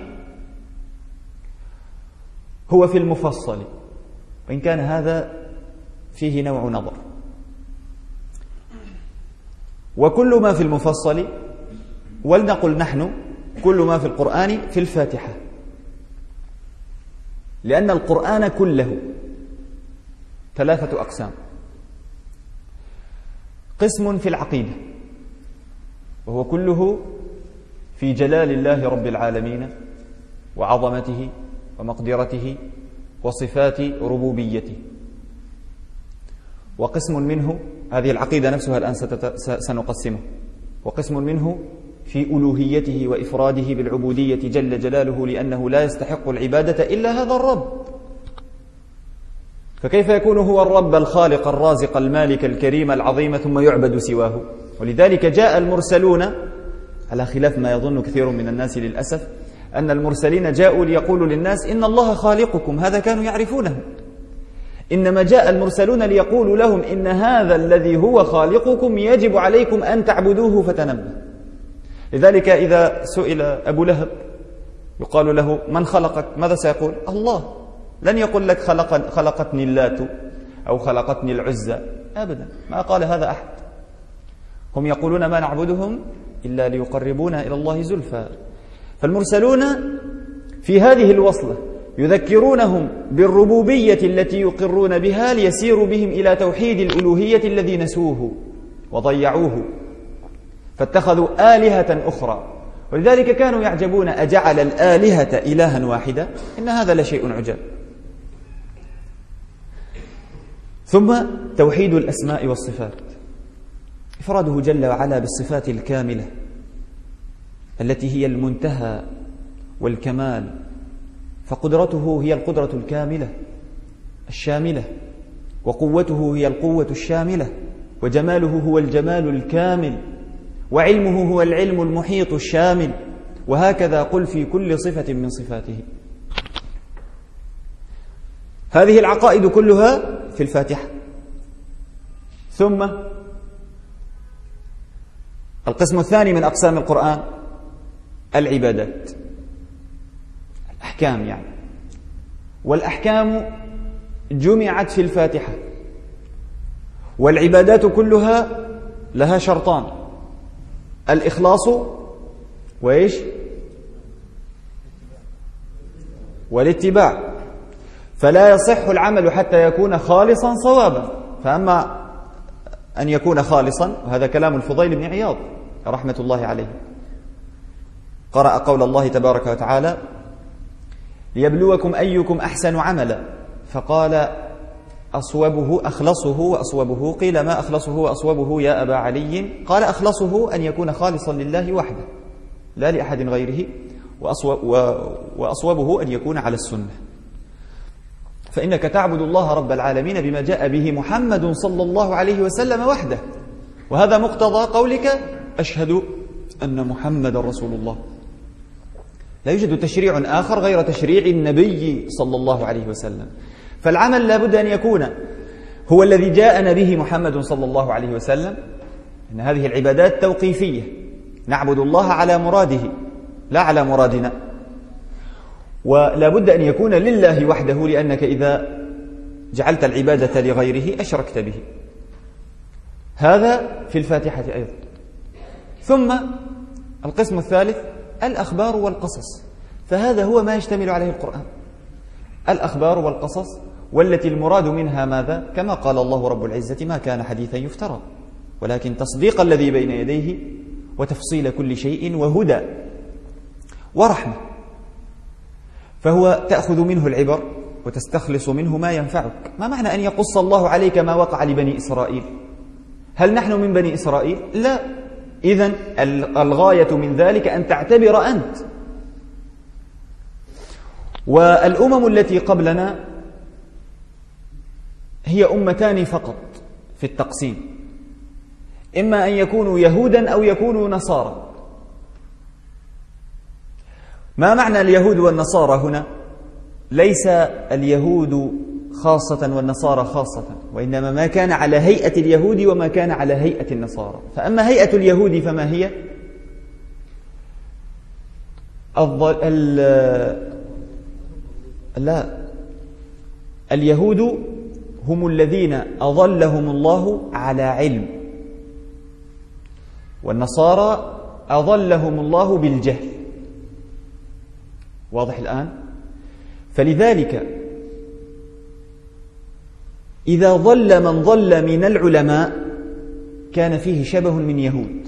A: هو في المفصل، وإن كان هذا فيه نوع نظر. وكل ما في المفصل، ولنقل نحن كل ما في القرآن في الفاتحة، لأن القرآن كله ثلاثة أقسام: قسم في العقيدة وهو كله في جلال الله رب العالمين وعظمته ومقدرته وصفات ربوبيته، وقسم منه، هذه العقيدة نفسها الآن سنقسمه، وقسم منه في ألوهيته وإفراده بالعبودية جل جلاله، لأنه لا يستحق العبادة إلا هذا الرب، فكيف يكون هو الرب الخالق الرازق المالك الكريم العظيم ثم يعبد سواه؟ ولذلك جاء المرسلون، على خلاف ما يظن كثير من الناس للأسف، أن المرسلين جاءوا ليقولوا للناس إن الله خالقكم، هذا كانوا يعرفونه. إنما جاء المرسلون ليقولوا لهم إن هذا الذي هو خالقكم يجب عليكم أن تعبدوه فتنبه. لذلك إذا سئل أبو لهب يقال له من خلقك، ماذا سيقول؟ الله. لن يقول لك خلق خلقتني اللات أو خلقتني العزى، أبدا، ما قال هذا أحد. هم يقولون ما نعبدهم إلا ليقربونا إلى الله زلفى. فالمرسلون في هذه الوصلة يذكرونهم بالربوبية التي يقرون بها ليسيروا بهم إلى توحيد الألوهية الذي نسوه وضيعوه، فاتخذوا آلهة أخرى. ولذلك كانوا يعجبون أجعل الآلهة إلها واحدة، إن هذا لشيء عجاب. ثم توحيد الأسماء والصفات، إفراده جل وعلا بالصفات الكاملة التي هي المنتهى والكمال، فقدرته هي القدرة الكاملة الشاملة، وقوته هي القوة الشاملة، وجماله هو الجمال الكامل، وعلمه هو العلم المحيط الشامل، وهكذا قل في كل صفة من صفاته. هذه العقائد كلها في الفاتحة. ثم القسم الثاني من أقسام القرآن العبادات، الأحكام يعني. والأحكام جمعت في الفاتحة، والعبادات كلها لها شرطان: الإخلاص وإيش؟ والاتباع. فلا يصح العمل حتى يكون خالصا صوابا. فأما أن يكون خالصا، وهذا كلام الفضيل بن عياض رحمة الله عليه، قرأ قول الله تبارك وتعالى: ليبلوكم أيكم أحسن عملا، فقال أصوبه أخلصه وأصوبه، قيل ما أخلصه وأصوبه يا أبا علي؟ قال أخلصه أن يكون خالصا لله وحده لا لأحد غيره، وأصوبه أن يكون على السنة. فإنك تعبد الله رب العالمين بما جاء به محمد صلى الله عليه وسلم وحده، وهذا مقتضى قولك أشهد أن محمد رسول الله. لا يوجد تشريع آخر غير تشريع النبي صلى الله عليه وسلم. فالعمل لا بد أن يكون هو الذي جاءنا به محمد صلى الله عليه وسلم. إن هذه العبادات توقيفية، نعبد الله على مراده لا على مرادنا، ولا بد أن يكون لله وحده، لأنك إذا جعلت العبادة لغيره أشركت به. هذا في الفاتحة أيضا. ثم القسم الثالث الأخبار والقصص، فهذا هو ما يشتمل عليه القرآن، الأخبار والقصص، والتي المراد منها ماذا؟ كما قال الله رب العزة: ما كان حديثا يفترى، ولكن تصديق الذي بين يديه وتفصيل كل شيء وهدى ورحمة. فهو تأخذ منه العبر وتستخلص منه ما ينفعك. ما معنى أن يقص الله عليك ما وقع لبني إسرائيل؟ هل نحن من بني إسرائيل؟ لا. إذن الغاية من ذلك أن تعتبر أنت. والأمم التي قبلنا هي أمتان فقط في التقسيم، إما أن يكونوا يهودا أو يكونوا نصارى. ما معنى اليهود والنصارى هنا؟ ليس اليهود خاصة والنصارى خاصة، وإنما ما كان على هيئة اليهود وما كان على هيئة النصارى. فأما هيئة اليهود فما هي؟ الضل... ال... لا اليهود هم الذين أضلهم الله على علم، والنصارى أضلهم الله بالجهل. واضح الآن؟ فلذلك إذا ضل من ضل من العلماء كان فيه شبه من يهود،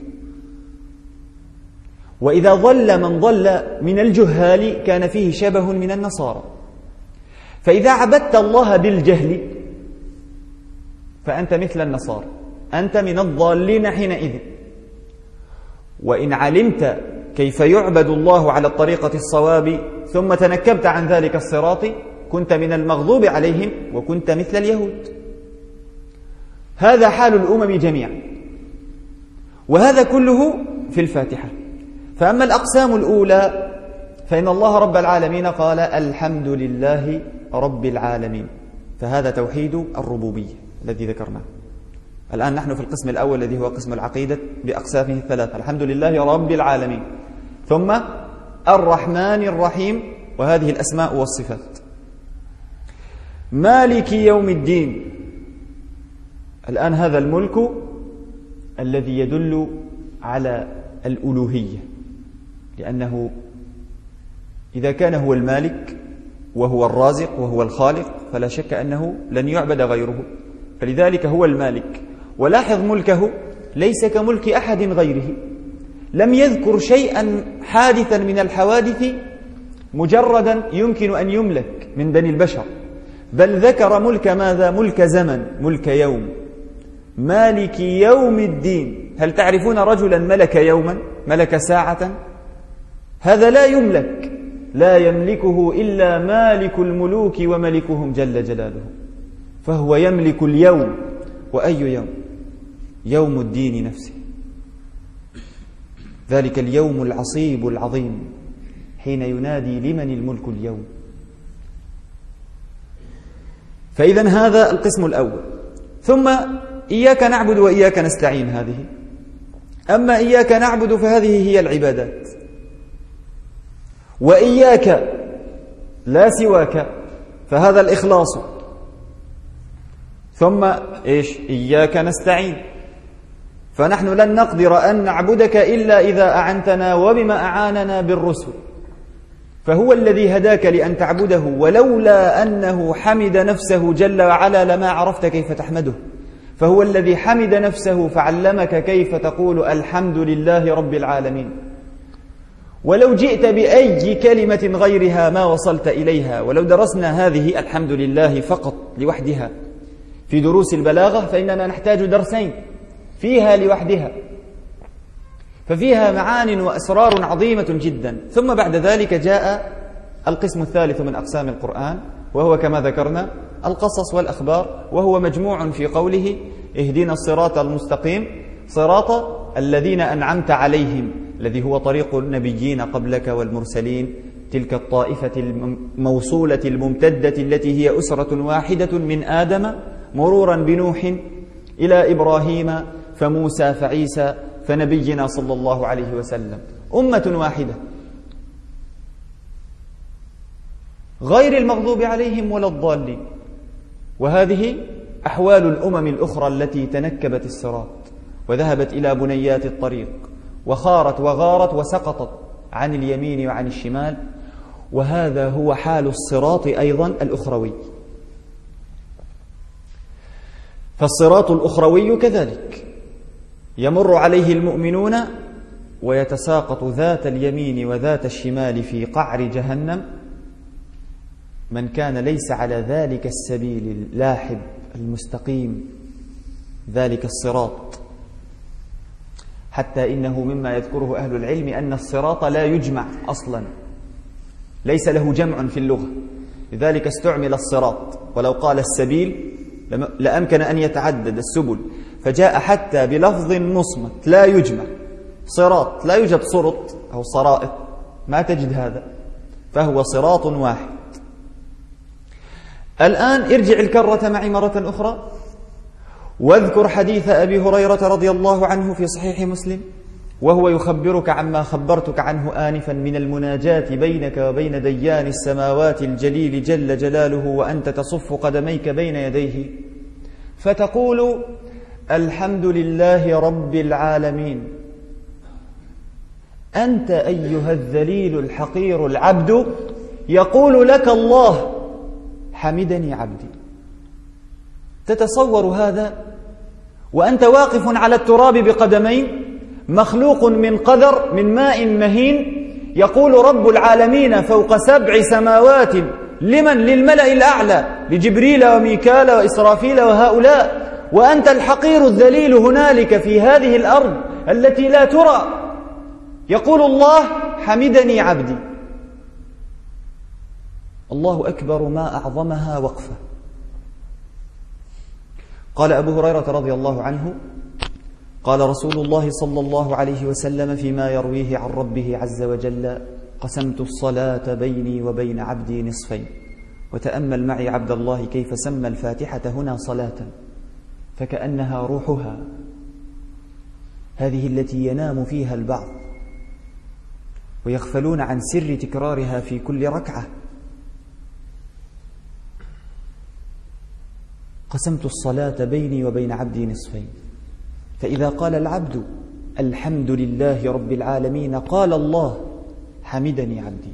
A: وإذا ضل من ضل من الجهال كان فيه شبه من النصارى. فإذا عبدت الله بالجهل فأنت مثل النصارى، أنت من الضالين حينئذ. وإن علمت كيف يعبد الله على الطريقة الصواب ثم تنكبت عن ذلك الصراط كنت من المغضوب عليهم وكنت مثل اليهود. هذا حال الأمم جميعا. وهذا كله في الفاتحة. فأما الأقسام الأولى فإن الله رب العالمين قال الحمد لله رب العالمين، فهذا توحيد الربوبية الذي ذكرناه. الآن نحن في القسم الأول الذي هو قسم العقيدة بأقسامه الثلاثة، الحمد لله رب العالمين، ثم الرحمن الرحيم، وهذه الأسماء والصفات. مالك يوم الدين، الآن هذا الملك الذي يدل على الألوهية، لأنه إذا كان هو المالك وهو الرازق وهو الخالق فلا شك أنه لن يعبد غيره، فلذلك هو المالك. ولاحظ ملكه ليس كملك أحد غيره، لم يذكر شيئا حادثا من الحوادث مجردا يمكن أن يملك من بني البشر، بل ذكر ملك ماذا؟ ملك زمن، ملك يوم. مالك يوم الدين، هل تعرفون رجلا ملك يوما؟ ملك ساعة؟ هذا لا يملك، لا يملكه إلا مالك الملوك وملكهم جل جلاله، فهو يملك اليوم. وأي يوم؟ يوم الدين نفسه، ذلك اليوم العصيب العظيم حين ينادي لمن الملك اليوم. فإذا هذا القسم الأول. ثم إياك نعبد وإياك نستعين، هذه. أما إياك نعبد فهذه هي العبادات، وإياك لا سواك فهذا الإخلاص. ثم إيش؟ إياك نستعين، فنحن لن نقدر أن نعبدك إلا إذا أعنتنا وبما أعاننا بالرسل، فهو الذي هداك لأن تعبده، ولولا أنه حمد نفسه جل وعلا لما عرفت كيف تحمده، فهو الذي حمد نفسه فعلمك كيف تقول الحمد لله رب العالمين. ولو جئت بأي كلمة غيرها ما وصلت إليها. ولو درسنا هذه الحمد لله فقط لوحدها في دروس البلاغة فإننا نحتاج درسين فيها لوحدها، ففيها معان وأسرار عظيمة جدا. ثم بعد ذلك جاء القسم الثالث من أقسام القرآن، وهو كما ذكرنا القصص والأخبار، وهو مجموع في قوله اهدنا الصراط المستقيم صراط الذين أنعمت عليهم، الذي هو طريق النبيين قبلك والمرسلين، تلك الطائفة الموصولة الممتدة التي هي أسرة واحدة من آدم مرورا بنوح إلى إبراهيم فموسى فعيسى فنبينا صلى الله عليه وسلم، أمة واحدة غير المغضوب عليهم ولا الضالين. وهذه أحوال الأمم الأخرى التي تنكبت الصراط وذهبت إلى بنيات الطريق وخارت وغارت وسقطت عن اليمين وعن الشمال، وهذا هو حال الصراط أيضا الأخروي. فالصراط الأخروي كذلك يمر عليه المؤمنون ويتساقط ذات اليمين وذات الشمال في قعر جهنم من كان ليس على ذلك السبيل اللاحب المستقيم، ذلك الصراط. حتى إنه مما يذكره أهل العلم أن الصراط لا يجمع أصلا، ليس له جمع في اللغة، لذلك استعمل الصراط. ولو قال السبيل لأمكن أن يتعدد السبل، فجاء حتى بلفظ مصمت لا يجمع. صراط لا يوجد صرط أو صرائط، ما تجد هذا، فهو صراط واحد. الآن ارجع الكرة معي مرة أخرى واذكر حديث أبي هريرة رضي الله عنه في صحيح مسلم، وهو يخبرك عما خبرتك عنه آنفا من المناجاة بينك وبين ديان السماوات الجليل جل جلاله، وأنت تصف قدميك بين يديه فتقول الحمد لله رب العالمين. أنت أيها الذليل الحقير العبد يقول لك الله حمدني عبدي. تتصور هذا وأنت واقف على التراب بقدمين، مخلوق من قذر من ماء مهين، يقول رب العالمين فوق سبع سماوات لمن؟ للملأ الأعلى، لجبريل وميكال وإسرافيل وهؤلاء، وأنت الحقير الذليل هنالك في هذه الأرض التي لا ترى، يقول الله حمدني عبدي. الله أكبر، ما أعظمها وقفة. قال أبو هريرة رضي الله عنه قال رسول الله صلى الله عليه وسلم فيما يرويه عن ربه عز وجل: قسمت الصلاة بيني وبين عبدي نصفين. وتأمل معي عبد الله كيف سمى الفاتحة هنا صلاة، فكأنها روحها، هذه التي ينام فيها البعض ويغفلون عن سر تكرارها في كل ركعة. قسمت الصلاة بيني وبين عبدي نصفين، فإذا قال العبد الحمد لله رب العالمين قال الله حمدني عبدي،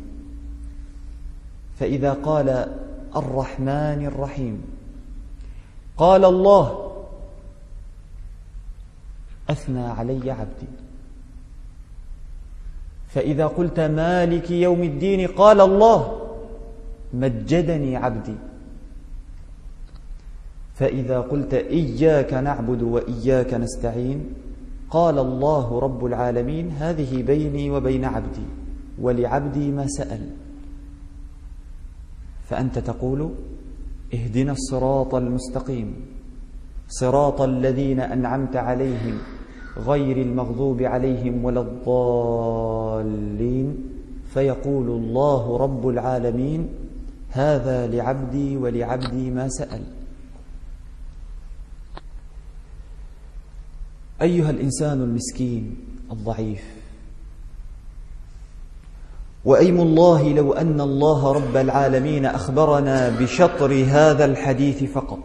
A: فإذا قال الرحمن الرحيم قال الله أثنى علي عبدي، فإذا قلت مالك يوم الدين قال الله مجدني عبدي، فإذا قلت إياك نعبد وإياك نستعين قال الله رب العالمين هذه بيني وبين عبدي ولعبدي ما سأل. فأنت تقول اهدنا الصراط المستقيم صراط الذين أنعمت عليهم غير المغضوب عليهم ولا الضالين، فيقول الله رب العالمين هذا لعبدي ولعبدي ما سأل. أيها الإنسان المسكين الضعيف، وأيم الله لو أن الله رب العالمين أخبرنا بشطر هذا الحديث فقط،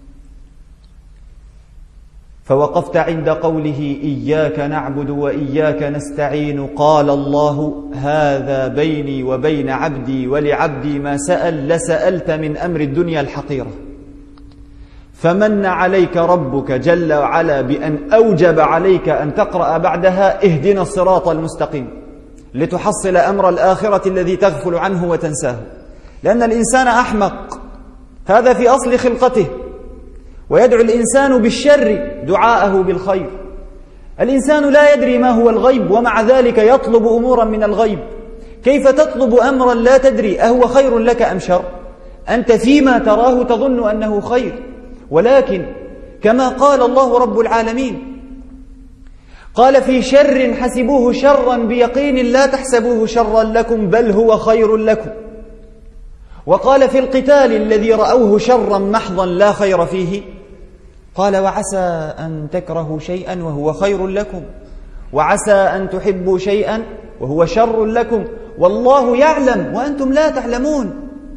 A: فوقفت عند قوله إياك نعبد وإياك نستعين قال الله هذا بيني وبين عبدي ولعبدي ما سأل، لسألت من أمر الدنيا الحقيرة. فمن عليك ربك جل وعلا بأن أوجب عليك أن تقرأ بعدها اهدنا الصراط المستقيم لتحصل أمر الآخرة الذي تغفل عنه وتنساه، لأن الإنسان أحمق، هذا في أصل خلقته، ويدعو الإنسان بالشر دعاءه بالخير. الإنسان لا يدري ما هو الغيب، ومع ذلك يطلب أمورا من الغيب. كيف تطلب أمرا لا تدري أهو خير لك أم شر؟ أنت فيما تراه تظن أنه خير، ولكن كما قال الله رب العالمين قال في شر حسبوه شرا بيقين لا تحسبوه شرا لكم بل هو خير لكم. وقال في القتال الذي رأوه شرا محضا لا خير فيه قال وعسى أن تكرهوا شيئا وهو خير لكم وعسى أن تحبوا شيئا وهو شر لكم والله يعلم وأنتم لا تعلمون.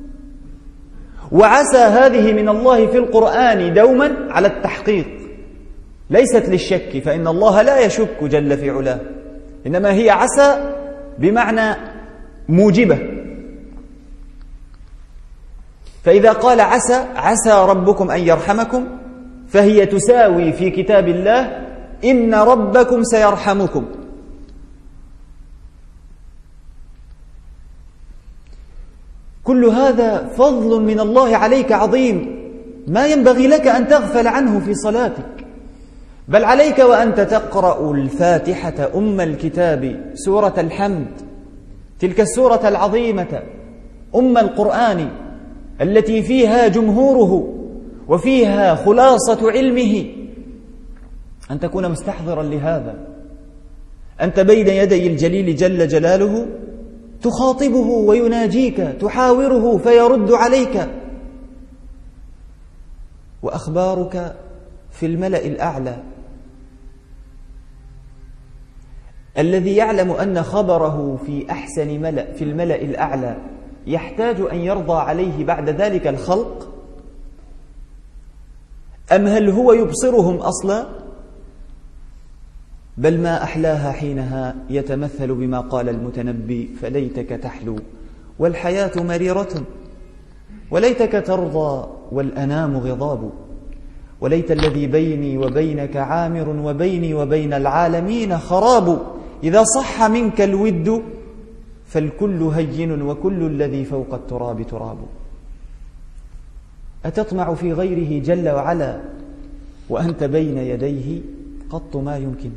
A: وعسى هذه من الله في القرآن دوما على التحقيق، ليست للشك، فإن الله لا يشك جل في علاه، إنما هي عسى بمعنى موجبة. فإذا قال عسى عسى ربكم أن يرحمكم، فهي تساوي في كتاب الله إن ربكم سيرحمكم. كل هذا فضل من الله عليك عظيم، ما ينبغي لك أن تغفل عنه في صلاتك، بل عليك وأنت تقرأ الفاتحة أم الكتاب سورة الحمد، تلك السورة العظيمة أم القرآن التي فيها جمهوره وفيها خلاصة علمه، أن تكون مستحضرا لهذا. أنت بين يدي الجليل جل جلاله تخاطبه ويناجيك، تحاوره فيرد عليك، وأخبارك في الملأ الأعلى. الذي يعلم أن خبره في أحسن ملأ في الملأ الأعلى يحتاج أن يرضى عليه بعد ذلك الخلق، أم هل هو يبصرهم أصلا؟ بل ما أحلاها حينها يتمثل بما قال المتنبي فليتك تحلو والحياة مريرة، وليتك ترضى والأنام غضاب، وليت الذي بيني وبينك عامر وبيني وبين العالمين خراب، إذا صح منك الود فالكل هين وكل الذي فوق التراب تراب. أتطمع في غيره جل وعلا وأنت بين يديه؟ قط ما يمكن.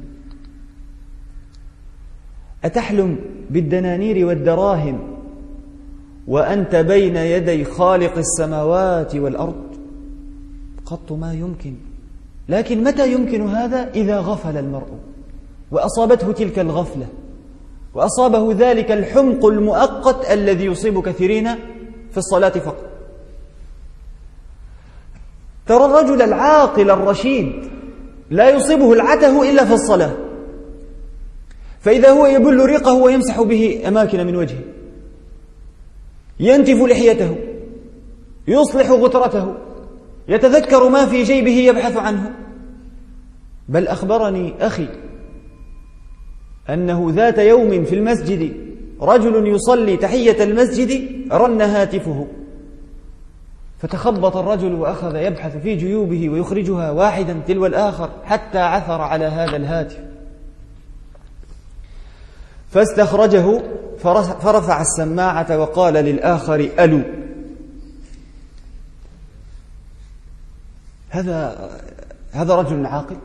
A: أتحلم بالدنانير والدراهم وأنت بين يدي خالق السماوات والأرض؟ قط ما يمكن.
C: لكن متى يمكن هذا؟ إذا غفل المرء وأصابته تلك الغفلة وأصابه ذلك الحمق المؤقت الذي يصيب كثيرين في الصلاة فقط. ترى الرجل العاقل الرشيد لا يصيبه العته إلا في الصلاة، فإذا هو يبل ريقه ويمسح به أماكن من وجهه، ينتف لحيته، يصلح غترته، يتذكر ما في جيبه يبحث عنه. بل أخبرني أخي أنه ذات يوم في المسجد رجل يصلي تحية المسجد رن هاتفه، فتخبط الرجل وأخذ يبحث في جيوبه ويخرجها واحدا تلو الآخر حتى عثر على هذا الهاتف، فاستخرجه فرفع السماعة وقال للآخر ألو. هذا هذا رجل عاقل؟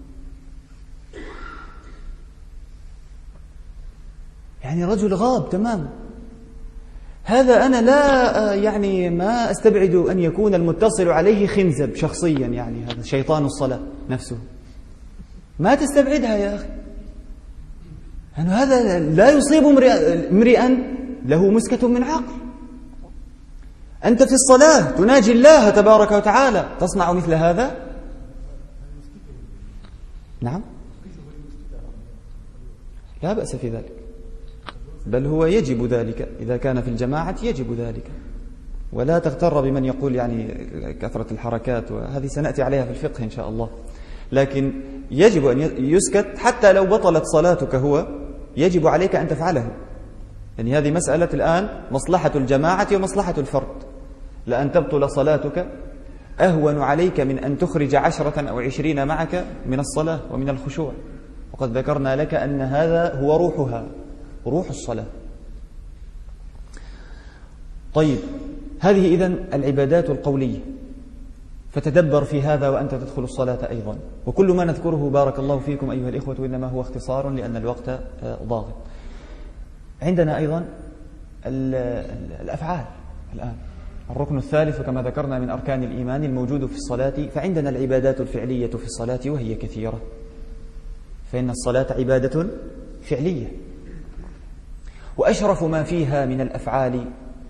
C: يعني رجل غاب تماما. هذا أنا لا يعني ما أستبعد أن يكون المتصل عليه خنزب شخصيا، يعني هذا شيطان الصلاة نفسه، ما تستبعدها يا أخي. يعني هذا لا يصيب امرئا له مسكة من عقل. أنت في الصلاة تناجي الله تبارك وتعالى تصنع مثل هذا؟ نعم، لا بأس في ذلك، بل هو يجب ذلك إذا كان في الجماعة، يجب ذلك. ولا تغتر بمن يقول يعني كثرة الحركات، وهذه سنأتي عليها في الفقه إن شاء الله. لكن يجب أن يسكت حتى لو بطلت صلاتك، هو يجب عليك أن تفعله. يعني هذه مسألة الآن مصلحة الجماعة ومصلحة الفرد، لأن تبطل صلاتك أهون عليك من أن تخرج عشرة أو عشرين معك من الصلاة ومن الخشوع، وقد ذكرنا لك أن هذا هو روحها، روح الصلاة. طيب، هذه إذن العبادات القولية، فتدبر في هذا وأنت تدخل الصلاة أيضا. وكل ما نذكره بارك الله فيكم أيها الإخوة إنما هو اختصار لأن الوقت ضاغط. عندنا أيضا الأفعال الآن، الركن الثالث كما ذكرنا من أركان الإيمان الموجود في الصلاة. فعندنا العبادات الفعلية في الصلاة وهي كثيرة، فإن الصلاة عبادة فعلية، وأشرف ما فيها من الأفعال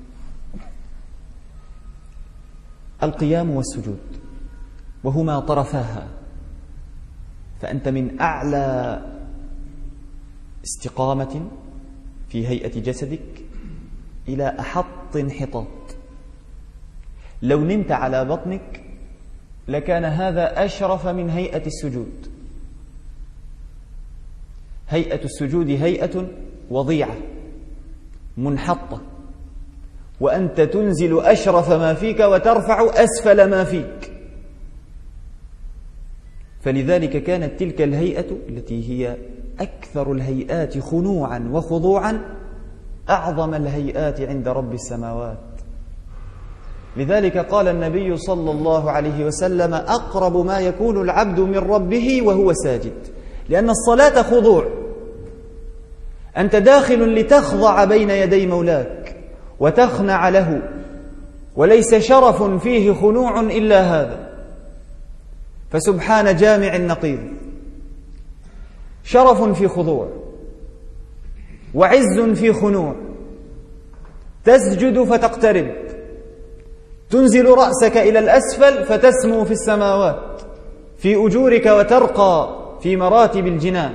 C: القيام والسجود، وهما طرفاها. فأنت من أعلى استقامة في هيئة جسدك إلى أحط انحطاط. لو نمت على بطنك لكان هذا أشرف من هيئة السجود. هيئة السجود هيئة وضيعة منحطة، وأنت تنزل أشرف ما فيك وترفع أسفل ما فيك. فلذلك كانت تلك الهيئة التي هي أكثر الهيئات خنوعا وخضوعا أعظم الهيئات عند رب السماوات. لذلك قال النبي صلى الله عليه وسلم: أقرب ما يكون العبد من ربه وهو ساجد. لأن الصلاة خضوع، أنت داخل لتخضع بين يدي مولاك وتخنع له، وليس شرف فيه خنوع إلا هذا. فسبحان جامع النقيض، شرف في خضوع وعز في خنوع. تسجد فتقترب، تنزل رأسك إلى الأسفل فتسمو في السماوات في أجورك وترقى في مراتب الجنان.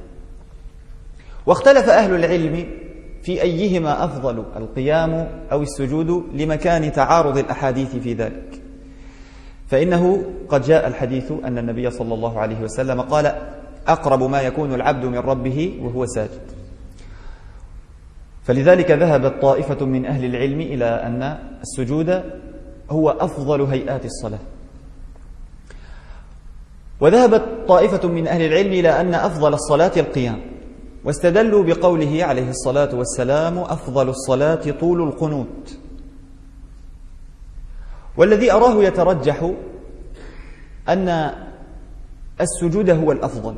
C: واختلف أهل العلم في أيهما أفضل، القيام أو السجود، لمكان تعارض الأحاديث في ذلك. فإنه قد جاء الحديث أن النبي صلى الله عليه وسلم قال: أقرب ما يكون العبد من ربه وهو ساجد. فلذلك ذهبت طائفة من أهل العلم إلى أن السجود هو أفضل هيئات الصلاة، وذهبت طائفة من أهل العلم إلى أن أفضل الصلاة القيام، واستدلوا بقوله عليه الصلاة والسلام: أفضل الصلاة طول القنوت. والذي أراه يترجح أن السجود هو الأفضل،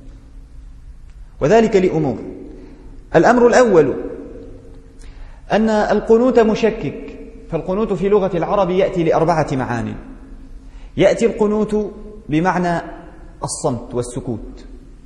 C: وذلك لأمور. الأمر الأول أن القنوت مشكك، فالقنوت في لغة العرب يأتي لأربعة معاني. يأتي القنوت بمعنى الصمت والسكوت.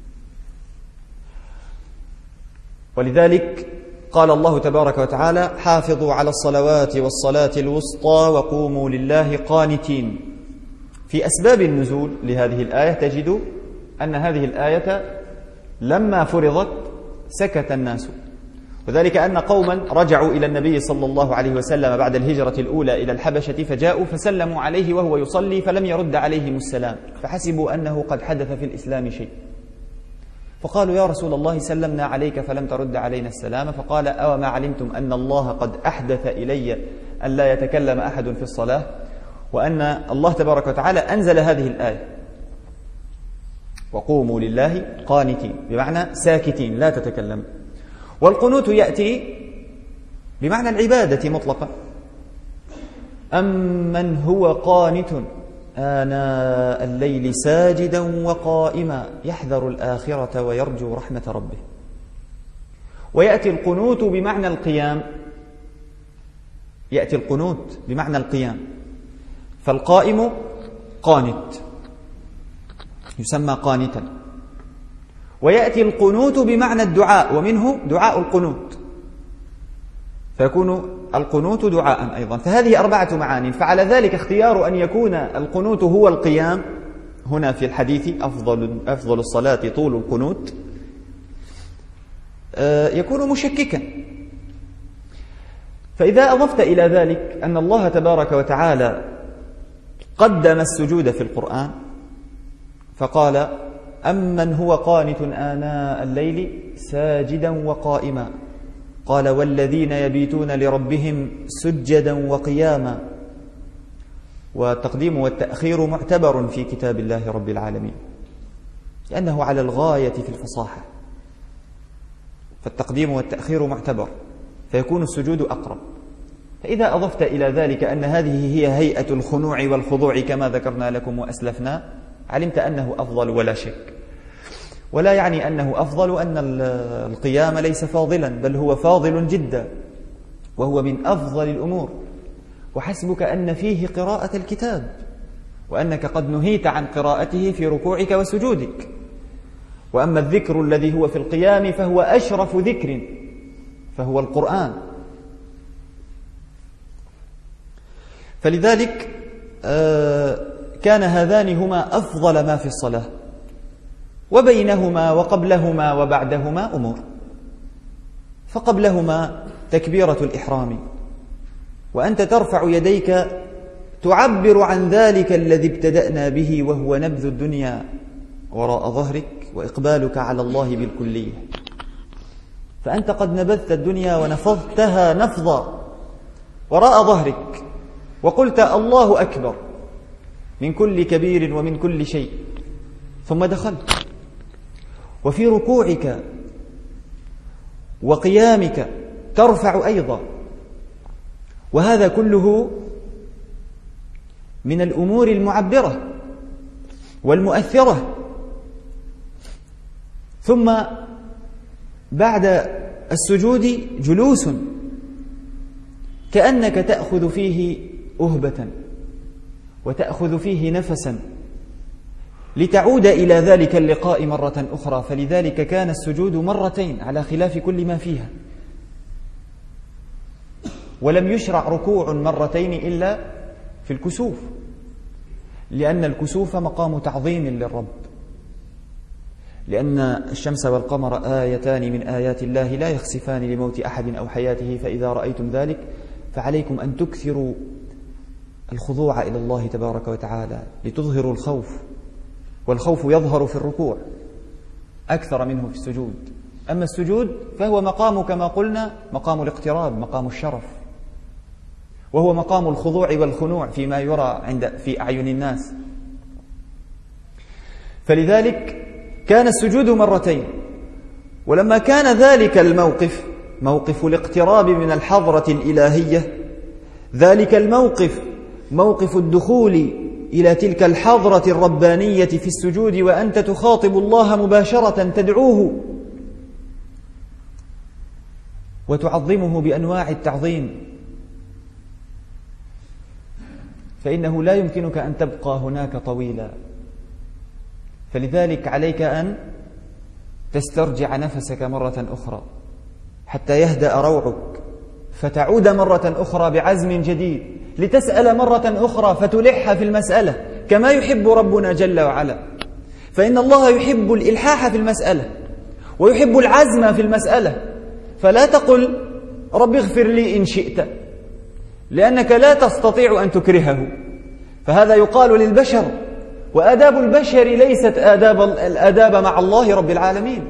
C: ولذلك قال الله تبارك وتعالى: حافظوا على الصلوات والصلاة الوسطى وقوموا لله قانتين. في أسباب النزول لهذه الآية تجد أن هذه الآية لما فرضت سكت الناس، وذلك أن قوما رجعوا إلى النبي صلى الله عليه وسلم بعد الهجرة الأولى إلى الحبشة، فجاءوا فسلموا عليه وهو يصلي فلم يرد عليهم السلام، فحسبوا أنه قد حدث في الإسلام شيء، فقالوا: يا رسول الله سلمنا عليك فلم ترد علينا السلام. فقال: أو ما علمتم أن الله قد أحدث إلي أن لا يتكلم أحد في الصلاة، وأن الله تبارك وتعالى أنزل هذه الآية: وقوموا لله قانتين، بمعنى ساكتين لا تتكلم. والقنوت يأتي بمعنى العبادة مطلقا: أمن هو قانت آناء الليل ساجدا وقائما يحذر الآخرة ويرجو رحمة ربه. ويأتي القنوت بمعنى القيام، يأتي القنوت بمعنى القيام، فالقائم قانت يسمى قانتا. ويأتي القنوت بمعنى الدعاء، ومنه دعاء القنوت، فيكون القنوت دعاء أيضا. فهذه أربعة معاني. فعلى ذلك اختيار أن يكون القنوت هو القيام هنا في الحديث: أفضل, أفضل الصلاة طول القنوت، يكون مشككا. فإذا أضفت إلى ذلك أن الله تبارك وتعالى قدم السجود في القرآن فقال: أمن هو قانت آناء الليل ساجدا وقائما، قال: والذين يبيتون لربهم سجدا وقياما. والتقديم والتأخير معتبر في كتاب الله رب العالمين، لأنه على الغاية في الفصاحة، فالتقديم والتأخير معتبر، فيكون السجود أقرب. فإذا أضفت إلى ذلك أن هذه هي هيئة الخنوع والخضوع كما ذكرنا لكم وأسلفنا، علمت أنه أفضل ولا شك. ولا يعني أنه أفضل أن القيام ليس فاضلا، بل هو فاضل جدا، وهو من أفضل الأمور. وحسبك أن فيه قراءة الكتاب، وأنك قد نهيت عن قراءته في ركوعك وسجودك. وأما الذكر الذي هو في القيام فهو أشرف ذكر، فهو القرآن. فلذلك كان هذان هما أفضل ما في الصلاة، وبينهما وقبلهما وبعدهما أمور. فقبلهما تكبيرة الإحرام، وأنت ترفع يديك تعبر عن ذلك الذي ابتدأنا به، وهو نبذ الدنيا وراء ظهرك وإقبالك على الله بالكلية. فأنت قد نبذت الدنيا ونفضتها نفضا وراء ظهرك، وقلت: الله أكبر من كل كبير ومن كل شيء، ثم دخلت. وفي ركوعك وقيامك ترفع أيضا. وهذا كله من الأمور المعبرة والمؤثرة. ثم بعد السجود جلوس كأنك تأخذ فيه أهبة وتأخذ فيه نفسا لتعود إلى ذلك اللقاء مرة أخرى. فلذلك كان السجود مرتين على خلاف كل ما فيها. ولم يشرع ركوع مرتين إلا في الكسوف، لأن الكسوف مقام تعظيم للرب، لأن الشمس والقمر آيتان من آيات الله لا يخسفان لموت أحد أو حياته، فإذا رأيتم ذلك فعليكم أن تكثروا الخضوع إلى الله تبارك وتعالى لتظهروا الخوف. والخوف يظهر في الركوع أكثر منه في السجود. أما السجود فهو مقام كما قلنا مقام الاقتراب، مقام الشرف، وهو مقام الخضوع والخنوع فيما يرى عند في أعين الناس. فلذلك كان السجود مرتين. ولما كان ذلك الموقف موقف الاقتراب من الحضرة الإلهية، ذلك الموقف موقف الدخول إلى تلك الحضرة الربانية في السجود، وأنت تخاطب الله مباشرة، تدعوه وتعظمه بأنواع التعظيم، فإنه لا يمكنك أن تبقى هناك طويلا. فلذلك عليك أن تسترجع نفسك مرة أخرى حتى يهدأ روعك، فتعود مرة أخرى بعزم جديد لتسأل مرة أخرى فتلح في المسألة كما يحب ربنا جل وعلا. فإن الله يحب الإلحاح في المسألة ويحب العزم في المسألة. فلا تقل رب اغفر لي إن شئت، لأنك لا تستطيع أن تكرهه، فهذا يقال للبشر، وآداب البشر ليست آداب الآداب مع الله رب العالمين.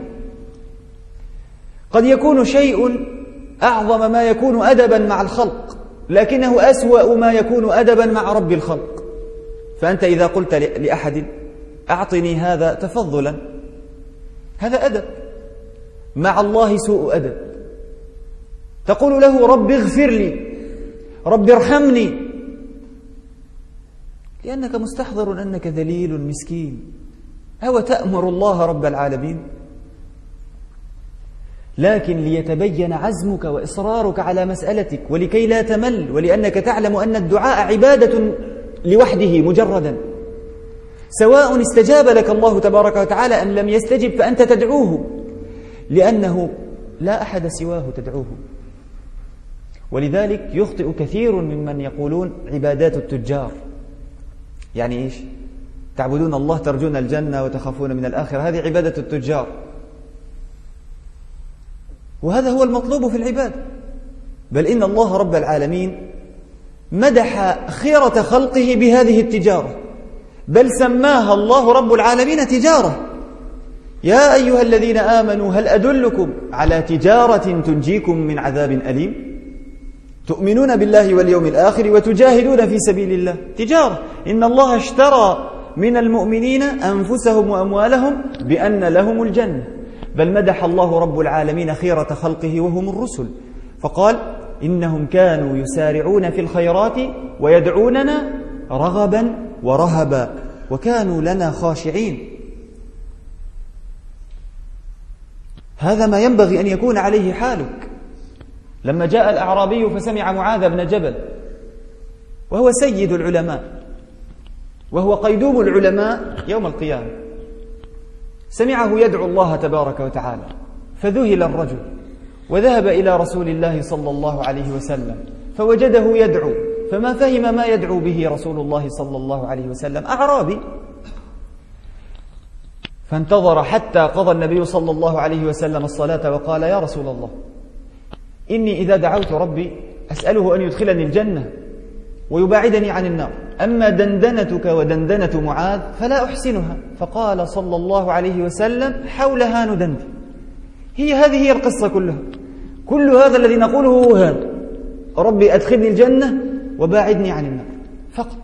C: قد يكون شيء أعظم ما يكون أدبا مع الخلق، لكنه أسوأ ما يكون أدبا مع رب الخلق. فأنت إذا قلت لأحد أعطني هذا تفضلا، هذا أدب. مع الله سوء أدب. تقول له رب اغفر لي، رب ارحمني، لأنك مستحضر أنك ذليل مسكين. أو تأمر الله رب العالمين؟ لكن ليتبين عزمك وإصرارك على مسألتك، ولكي لا تمل، ولأنك تعلم أن الدعاء عبادة لوحده مجردا، سواء استجاب لك الله تبارك وتعالى أم لم يستجب، فأنت تدعوه، لأنه لا أحد سواه تدعوه. ولذلك يخطئ كثير ممن يقولون عبادات التجار. يعني إيش؟ تعبدون الله ترجون الجنة وتخافون من الآخرة، هذه عبادة التجار، وهذا هو المطلوب في العبادة. بل إن الله رب العالمين مدح خيرة خلقه بهذه التجارة، بل سماها الله رب العالمين تجارة. يا أيها الذين آمنوا هل أدلكم على تجارة تنجيكم من عذاب أليم؟ تؤمنون بالله واليوم الآخر وتجاهدون في سبيل الله. تجارة. إن الله اشترى من المؤمنين أنفسهم وأموالهم بأن لهم الجنة. بل مدح الله رب العالمين خيرة خلقه وهم الرسل، فقال إنهم كانوا يسارعون في الخيرات ويدعوننا رغبا ورهبا وكانوا لنا خاشعين. هذا ما ينبغي أن يكون عليه حالك. لما جاء الأعرابي فسمع معاذ بن جبل، وهو سيد العلماء وهو قيدوم العلماء يوم القيامة، سمعه يدعو الله تبارك وتعالى، فذهل الرجل وذهب إلى رسول الله صلى الله عليه وسلم فوجده يدعو، فما فهم ما يدعو به رسول الله صلى الله عليه وسلم، أعرابي. فانتظر حتى قضى النبي صلى الله عليه وسلم الصلاة وقال يا رسول الله، إني إذا دعوت ربي أسأله أن يدخلني الجنة ويباعدني عن النار، أما دندنتك ودندنة معاذ فلا أحسنها. فقال صلى الله عليه وسلم حولها ندندن. هي هذه هي القصة كلها، كل هذا الذي نقوله هو هذا، ربي أدخلني الجنة وباعدني عن النار فقط.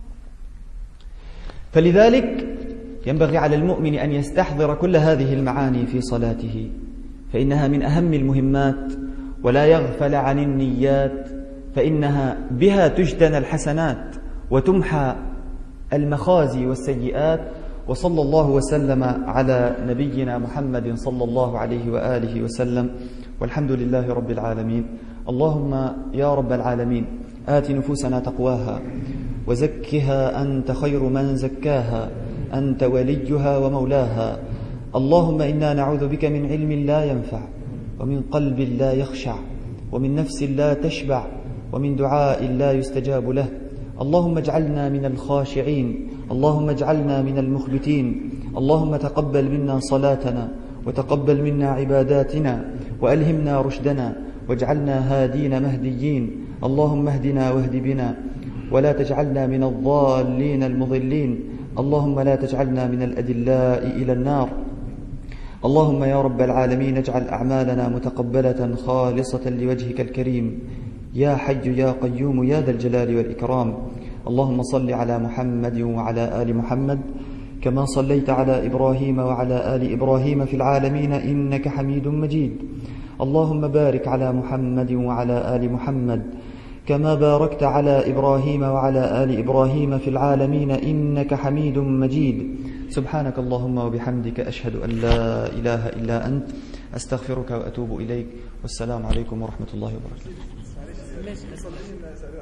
C: فلذلك ينبغي على المؤمن أن يستحضر كل هذه المعاني في صلاته، فإنها من أهم المهمات، ولا يغفل عن النيات، فإنها بها تجتنى الحسنات وتمحى المخازي والسيئات. وصلى الله وسلم على نبينا محمد صلى الله عليه وآله وسلم، والحمد لله رب العالمين. اللهم يا رب العالمين آت نفوسنا تقواها وزكها أنت خير من زكاها، أنت وليها ومولاها. اللهم إنا نعوذ بك من علم لا ينفع، ومن قلب لا يخشع، ومن نفس لا تشبع، ومن دعاء لا يستجاب له. اللهم اجعلنا من الخاشعين، اللهم اجعلنا من المخبتين. اللهم تقبل منا صلاتنا وتقبل منا عباداتنا وألهمنا رشدنا واجعلنا هادين مهديين. اللهم اهدنا واهد بنا ولا تجعلنا من الضالين المضلين. اللهم لا تجعلنا من الأدلاء إلى النار. اللهم يا رب العالمين اجعل أعمالنا متقبلة خالصة لوجهك الكريم، يا حي يا قيوم يا ذا الجلال والإكرام. اللهم صل على محمد وعلى آل محمد كما صليت على إبراهيم وعلى آل إبراهيم في العالمين إنك حميد مجيد. اللهم بارك على محمد وعلى آل محمد كما باركت على إبراهيم وعلى آل إبراهيم في العالمين إنك حميد مجيد. سبحانك اللهم وبحمدك أشهد أن لا إله إلا أنت، أستغفرك وأتوب إليك، والسلام عليكم ورحمة الله وبركاته.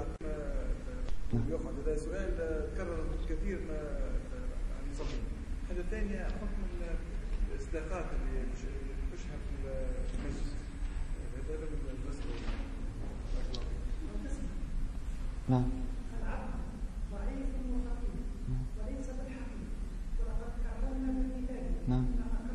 B: سؤال كرر كثير ما الحاجة الثانية حكم الإصداقات اللي تشهر في المسجد هذا بالنسبة
C: نعم نعم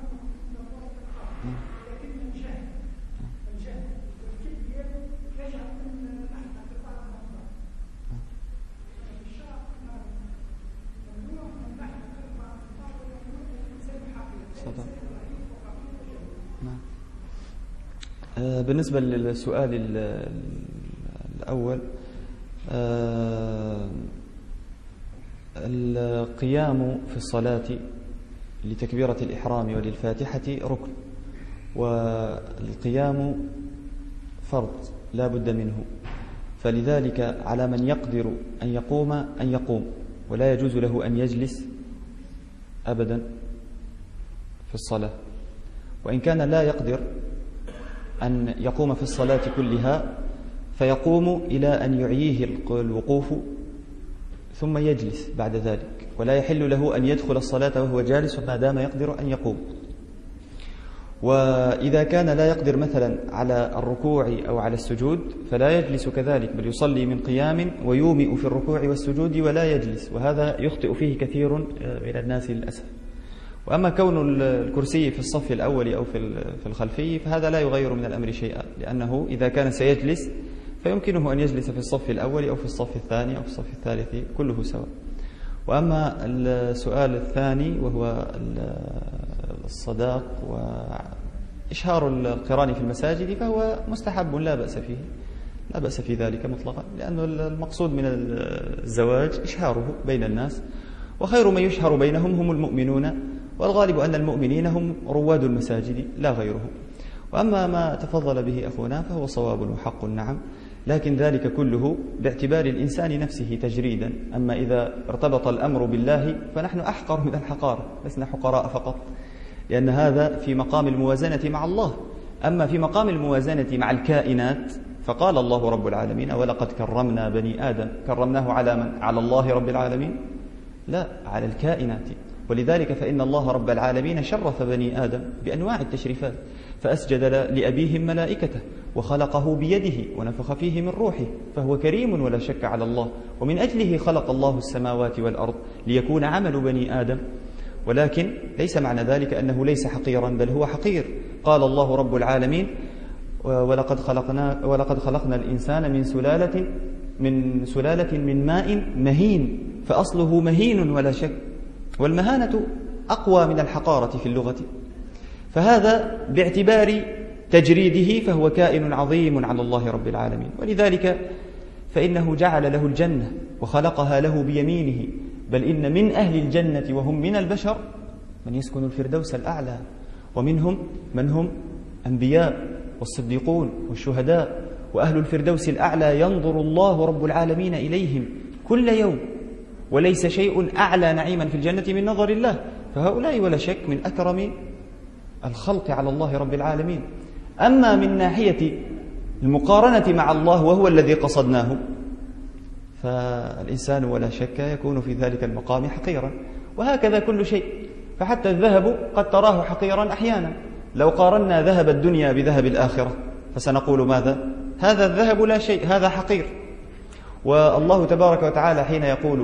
C: بالنسبة للسؤال الأول، القيام في الصلاة لتكبيرة الإحرام وللفاتحة ركن، والقيام فرض لا بد منه، فلذلك على من يقدر أن يقوم أن يقوم، ولا يجوز له أن يجلس أبدا في الصلاة. وإن كان لا يقدر أن يقوم في الصلاة كلها فيقوم إلى أن يعيه الوقوف ثم يجلس بعد ذلك، ولا يحل له أن يدخل الصلاة وهو جالس ما دام يقدر أن يقوم. وإذا كان لا يقدر مثلا على الركوع أو على السجود فلا يجلس كذلك، بل يصلي من قيام ويومئ في الركوع والسجود ولا يجلس، وهذا يخطئ فيه كثير من الناس للأسف. وأما كون الكرسي في الصف الأول أو في الخلفي فهذا لا يغير من الأمر شيئا، لأنه إذا كان سيجلس فيمكنه أن يجلس في الصف الأول أو في الصف الثاني أو في الصف الثالث، كله سواء. وأما السؤال الثاني وهو الصداق وإشهار القران في المساجد فهو مستحب لا بأس فيه، لا بأس في ذلك مطلقا، لأن المقصود من الزواج إشهاره بين الناس، وخير من يشهر بينهم هم المؤمنون، والغالب أن المؤمنين هم رواد المساجد لا غيرهم. وأما ما تفضل به أخونا فهو صواب وحق، نعم، لكن ذلك كله باعتبار الإنسان نفسه تجريدا. أما إذا ارتبط الأمر بالله فنحن أحقر من الحقار، لسنا حقراء فقط، لأن هذا في مقام الموازنة مع الله. أما في مقام الموازنة مع الكائنات فقال الله رب العالمين: ولقد كرمنا بني آدم. كرمناه على من؟ على الله رب العالمين؟ لا، على الكائنات. ولذلك فإن الله رب العالمين شرف بني آدم بأنواع التشريفات، فأسجد لأبيهم ملائكته وخلقه بيده ونفخ فيه من روحه، فهو كريم ولا شك على الله، ومن أجله خلق الله السماوات والأرض ليكون عمل بني آدم. ولكن ليس معنى ذلك أنه ليس حقيرا، بل هو حقير. قال الله رب العالمين: ولقد خلقنا ولقد خلقنا الإنسان من سلالة من سلالة من ماء مهين، فأصله مهين ولا شك، والمهانة أقوى من الحقارة في اللغة، فهذا باعتبار تجريده فهو كائن عظيم على الله رب العالمين. ولذلك فإنه جعل له الجنة وخلقها له بيمينه، بل إن من أهل الجنة وهم من البشر من يسكن الفردوس الأعلى، ومنهم من هم أنبياء والصديقون والشهداء، وأهل الفردوس الأعلى ينظر الله رب العالمين إليهم كل يوم، وليس شيء أعلى نعيما في الجنة من نظر الله. فهؤلاء ولا شك من أكرم الخلق على الله رب العالمين. أما من ناحية المقارنة مع الله وهو الذي قصدناه فالإنسان ولا شك يكون في ذلك المقام حقيرا، وهكذا كل شيء. فحتى الذهب قد تراه حقيرا أحيانا، لو قارنا ذهب الدنيا بذهب الآخرة فسنقول ماذا؟ هذا الذهب لا شيء، هذا حقير. والله تبارك وتعالى حين يقول: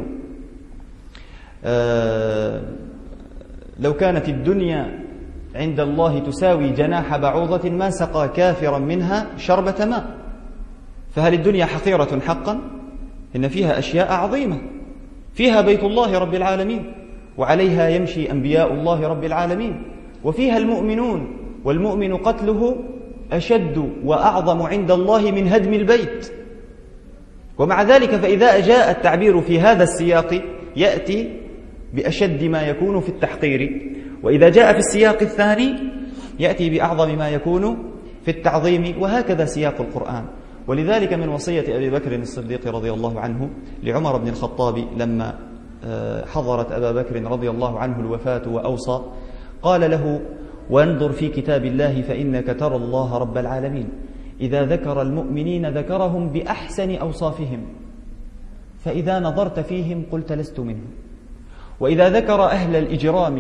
C: آه لو كانت الدنيا عند الله تساوي جناح بعوضة ما سقى كافرا منها شربة ماء. فهل الدنيا حقيرة حقا؟ إن فيها أشياء عظيمة، فيها بيت الله رب العالمين، وعليها يمشي أنبياء الله رب العالمين، وفيها المؤمنون، والمؤمن قتله أشد وأعظم عند الله من هدم البيت. ومع ذلك فإذا جاء التعبير في هذا السياق يأتي بأشد ما يكون في التحقير، وإذا جاء في السياق الثاني يأتي بأعظم ما يكون في التعظيم، وهكذا سياق القرآن. ولذلك من وصية أبي بكر الصديق رضي الله عنه لعمر بن الخطاب لما حضرت أبا بكر رضي الله عنه الوفاة وأوصى، قال له: وانظر في كتاب الله فإنك ترى الله رب العالمين إذا ذكر المؤمنين ذكرهم بأحسن أوصافهم، فإذا نظرت فيهم قلت لست منهم، وإذا ذكر أهل الإجرام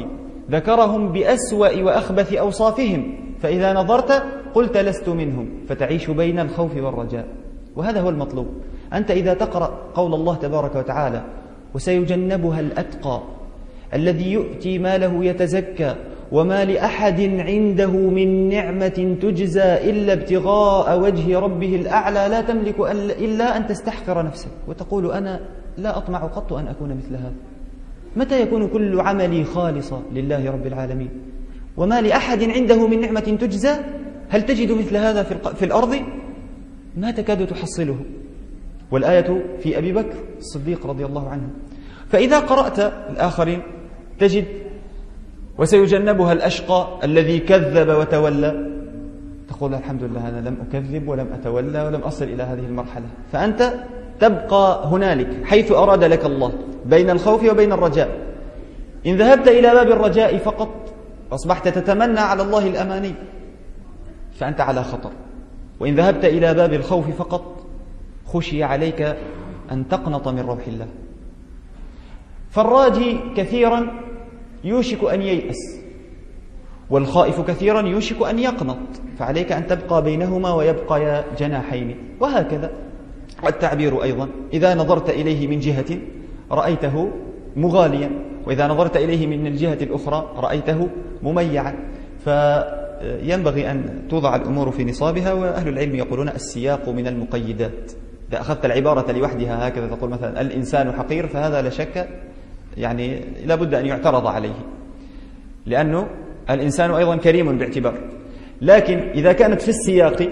C: ذكرهم بأسوأ وأخبث أوصافهم، فإذا نظرت قلت لست منهم، فتعيش بين الخوف والرجاء. وهذا هو المطلوب. أنت إذا تقرأ قول الله تبارك وتعالى وسيجنبها الأتقى الذي يؤتي ماله يتزكى وما لأحد عنده من نعمة تجزى إلا ابتغاء وجه ربه الأعلى، لا تملك إلا أن تستحقر نفسك وتقول أنا لا أطمع قط أن أكون مثل هذا. متى يكون كل عملي خالصا لله رب العالمين؟ وما لأحد عنده من نعمة تجزى، هل تجد مثل هذا في الأرض؟ ما تكاد تحصله. والآية في أبي بكر الصديق رضي الله عنه. فإذا قرأت الآخرين تجد وسيجنبها الأشقى الذي كذب وتولى، تقول الحمد لله أنا لم أكذب ولم أتولى ولم أصل إلى هذه المرحلة. فأنت تبقى هنالك حيث أراد لك الله بين الخوف وبين الرجاء. إن ذهبت إلى باب الرجاء فقط أصبحت تتمنى على الله الأماني فأنت على خطر، وإن ذهبت إلى باب الخوف فقط خشي عليك أن تقنط من روح الله. فالراجي كثيرا يوشك أن ييأس، والخائف كثيرا يوشك أن يقنط، فعليك أن تبقى بينهما ويبقى جناحين. وهكذا التعبير أيضا، إذا نظرت إليه من جهة رأيته مغاليا، وإذا نظرت إليه من الجهة الأخرى رأيته مميعا. فينبغي أن توضع الأمور في نصابها. وأهل العلم يقولون السياق من المقيدات. إذا أخذت العبارة لوحدها هكذا تقول مثلا الإنسان حقير، فهذا لا شك يعني لابد أن يعترض عليه، لأنه الإنسان أيضا كريم باعتبار. لكن إذا كانت في السياق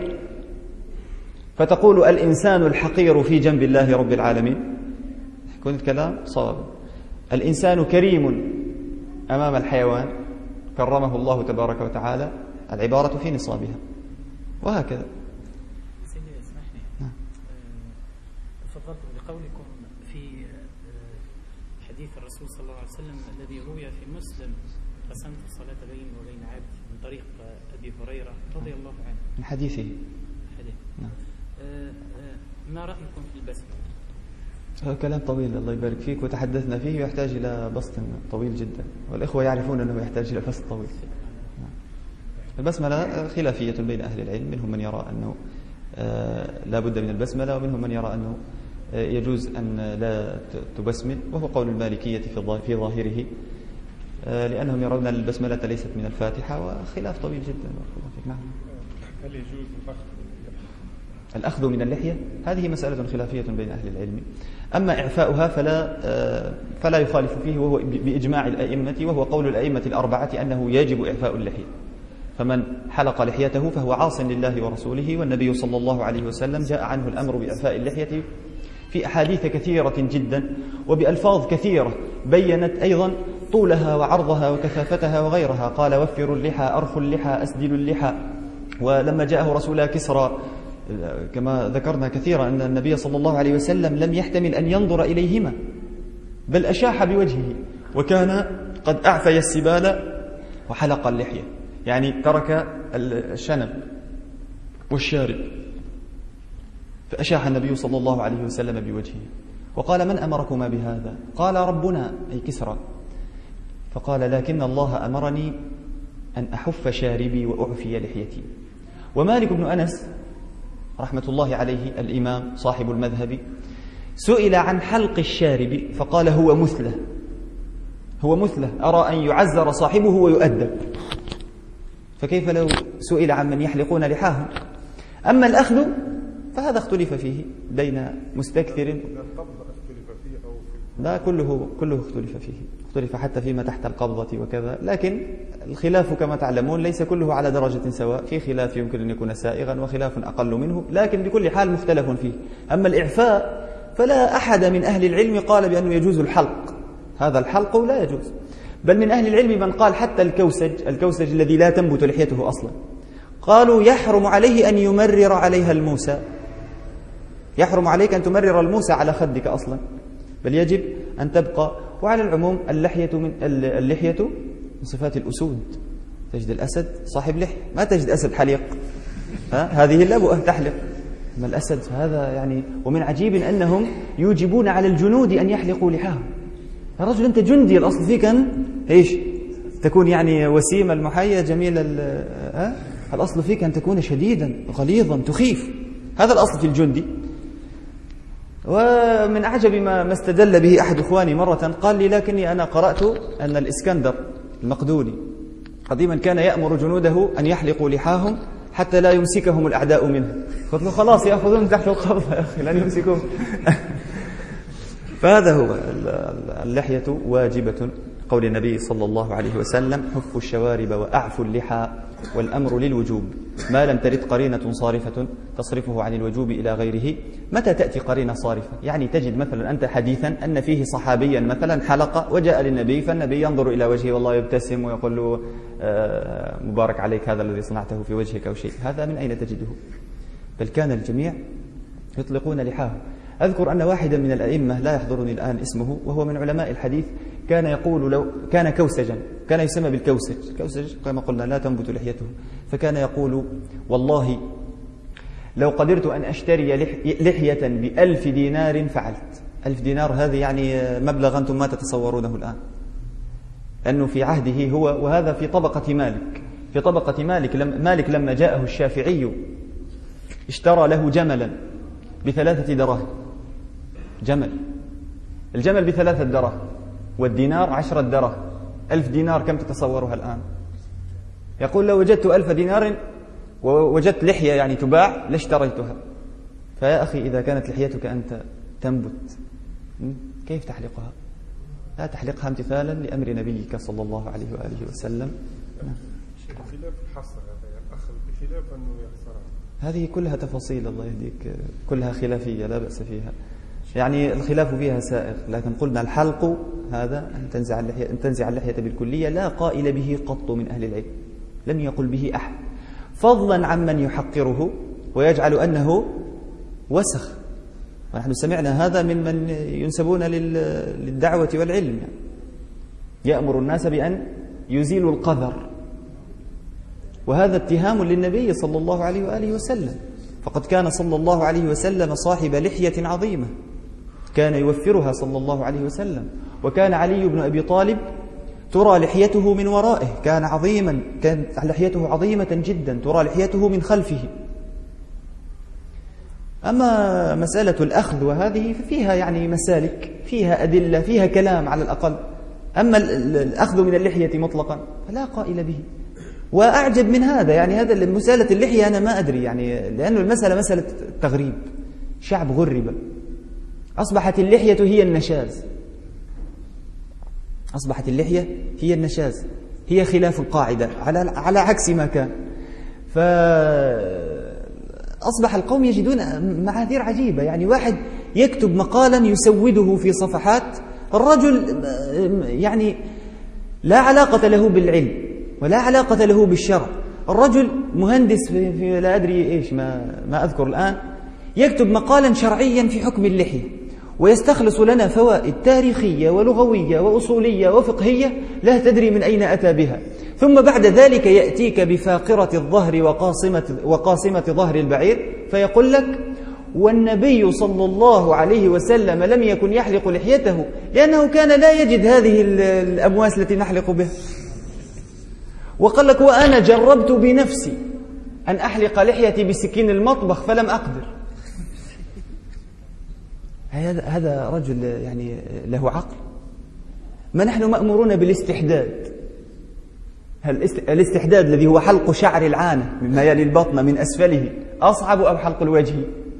C: فتقول الإنسان الحقير في جنب الله رب العالمين، يكون الكلام صواب. الإنسان كريم أمام الحيوان كرمه الله تبارك وتعالى، العبارة في نصابها. وهكذا.
D: سيدي اسمحني، نعم. تفضلت بقولكم في حديث الرسول صلى الله عليه وسلم الذي روي في مسلم: قسمت الصلاة بيني وبين عبدي، من طريق أبي هريرة رضي الله عنه،
C: من حديثه.
D: حديث. نعم. ما رأيكم في البسملة؟
C: هذا كلام طويل الله يبارك فيك، وتحدثنا فيه ويحتاج إلى بسط طويل جدا، والإخوة يعرفون أنه يحتاج إلى بسط طويل. البسملة خلافية بين أهل العلم، منهم من يرى أنه لا بد من البسملة، ومنهم من يرى أنه يجوز أن لا تبسمل، وهو قول المالكية في ظاهره، لأنهم يرون أن البسملة ليست من الفاتحة، وخلاف طويل جدا. نعم.
B: هل يجوز الأخذ
C: الأخذ من اللحية؟ هذه مسألة خلافية بين أهل العلم. أما إعفاؤها فلا فلا يخالف فيه، وهو بإجماع الأئمة، وهو قول الأئمة الأربعة أنه يجب إعفاء اللحية. فمن حلق لحيته فهو عاص لله ورسوله، والنبي صلى الله عليه وسلم جاء عنه الأمر بإعفاء اللحية في أحاديث كثيرة جدا وبألفاظ كثيرة بيّنت أيضا طولها وعرضها وكثافتها وغيرها. قال: وفروا اللحى، أرخوا اللحى، أسدلوا اللحى. ولما جاءه رسول كسرى كما ذكرنا كثيرا أن النبي صلى الله عليه وسلم لم يحتمل أن ينظر إليهما، بل أشاح بوجهه، وكان قد أعفي السبال وحلق اللحية، يعني ترك الشنب والشارب، فأشاح النبي صلى الله عليه وسلم بوجهه وقال: من أمركما بهذا؟ قال: ربنا أي كسرى. فقال: لكن الله أمرني أن أحف شاربي وأعفي لحيتي. ومالك بن أنس رحمة الله عليه الإمام صاحب المذهب سئل عن حلق الشارب فقال: هو مثله، هو مثله، أرى أن يعزر صاحبه ويؤدب. فكيف لو سئل عن من يحلقون لحاهم؟ أما الأخذ فهذا اختلف فيه بين مستكثر، لا كله كله اختلف فيه، اختلف حتى فيما تحت القبضة وكذا. لكن الخلاف كما تعلمون ليس كله على درجة سواء، في خلاف يمكن أن يكون سائغا وخلاف أقل منه، لكن بكل حال مختلف فيه. أما الإعفاء فلا أحد من أهل العلم قال بأنه يجوز الحلق، هذا الحلق لا يجوز، بل من أهل العلم من قال حتى الكوسج، الكوسج الذي لا تنبت لحيته أصلا، قالوا يحرم عليه أن يمرر عليها الموسى، يحرم عليك أن تمرر الموسى على خدك أصلا، بل يجب أن تبقى. وعلى العموم اللحية من اللحية من صفات الأسود، تجد الأسد صاحب لحية، ما تجد أسد حليق، ها؟ هذه اللبؤة تحلق، أما الأسد هذا يعني. ومن عجيب أنهم يوجبون على الجنود أن يحلقوا لحاهم. يا رجل أنت جندي، الأصل فيك أن إيش؟ تكون يعني وسيمة المحية جميل أه؟ الأصل فيك أن تكون شديدا غليظا تخيف. هذا الأصل في الجندي. ومن أعجب ما استدل به أحد إخواني مرة قال لي لكني أنا قرأت أن الإسكندر المقدوني قديما كان يأمر جنوده أن يحلقوا لحاهم حتى لا يمسكهم الأعداء منه. قلت له خلاص يأخذون تحت القبضة يا أخي لن يمسكهم. فهذا هو اللحية واجبة قول النبي صلى الله عليه وسلم حفوا الشوارب وأعفوا اللحى والأمر للوجوب ما لم ترد قرينة صارفة تصرفه عن الوجوب إلى غيره. متى تأتي قرينة صارفة؟ يعني تجد مثلا أنت حديثا أن فيه صحابيا مثلا حلق وجاء للنبي فالنبي ينظر إلى وجهه والله يبتسم ويقول له آه مبارك عليك هذا الذي صنعته في وجهك أو شيء. هذا من أين تجده؟ بل كان الجميع يطلقون لحاهم. أذكر أن واحدا من الأئمة لا يحضرني الآن اسمه وهو من علماء الحديث كان يقول لو كان كوسجا كان يسمى بالكوسج. كوسج كما قلنا لا تنبت لحيته. فكان يقول والله لو قدرت أن أشتري لحية بألف دينار فعلت. ألف دينار هذه يعني مبلغ أنتم ما تتصورونه الآن أنه في عهده هو وهذا في طبقة مالك. في طبقة مالك مالك لما جاءه الشافعي اشترى له جملا بثلاثة دراهم. جمل الجمل بثلاثة دراهم والدينار عشرة دراهم. ألف دينار كم تتصورها الآن؟ يقول لو وجدت ألف دينار ووجدت لحية يعني تباع لاشتريتها. فيا أخي إذا كانت لحيتك أنت تنبت كيف تحلقها؟ لا تحلقها امتثالا لأمر نبيك صلى الله عليه وآله وسلم.
B: خلاف الحصر هذا أخذ بخلاف أنه يحصرها.
C: هذه كلها تفاصيل الله يهديك كلها خلافية لا بأس فيها. يعني الخلاف فيها سائغ لكن قلنا الحلق هذا أن تنزع اللحية, أن تنزع اللحية بالكلية لا قائل به قط من أهل العلم لم يقل به أحد فضلا عمن يحقره ويجعل أنه وسخ. ونحن سمعنا هذا من من ينسبون للدعوة والعلم يعني. يأمر الناس بأن يزيلوا القذر وهذا اتهام للنبي صلى الله عليه وآله وسلم. فقد كان صلى الله عليه وسلم صاحب لحية عظيمة كان يوفرها صلى الله عليه وسلم. وكان علي بن أبي طالب ترى لحيته من ورائه كان عظيما كانت لحيته عظيمة جدا ترى لحيته من خلفه. أما مسألة الأخذ وهذه فيها يعني مسالك فيها أدلة فيها كلام على الأقل. أما الأخذ من اللحية مطلقا فلا قائل به. وأعجب من هذا يعني هذا مسألة اللحية أنا ما أدري يعني لأنه المسألة مسألة تغريب شعب غرب أصبحت اللحية هي النشاز. أصبحت اللحية هي النشاز هي خلاف القاعدة على على عكس ما كان. فأصبح القوم يجدون معاذير عجيبة يعني واحد يكتب مقالا يسوده في صفحات الرجل يعني لا علاقة له بالعلم ولا علاقة له بالشرع. الرجل مهندس في, في لا أدري إيش ما, ما أذكر الآن يكتب مقالا شرعيا في حكم اللحية ويستخلص لنا فوائد تاريخية ولغوية وأصولية وفقهية لا تدري من أين أتى بها. ثم بعد ذلك يأتيك بفاقرة الظهر وقاصمة, وقاصمة ظهر البعير فيقول لك والنبي صلى الله عليه وسلم لم يكن يحلق لحيته لأنه كان لا يجد هذه الأمواس التي نحلق بها. وقال لك وأنا جربت بنفسي أن أحلق لحيتي بسكين المطبخ فلم أقدر. هذا رجل يعني له عقل. ما نحن مأمورون بالاستحداد. الاستحداد الذي هو حلق شعر العانة مما يلي البطن من أسفله أصعب أم حلق الوجه؟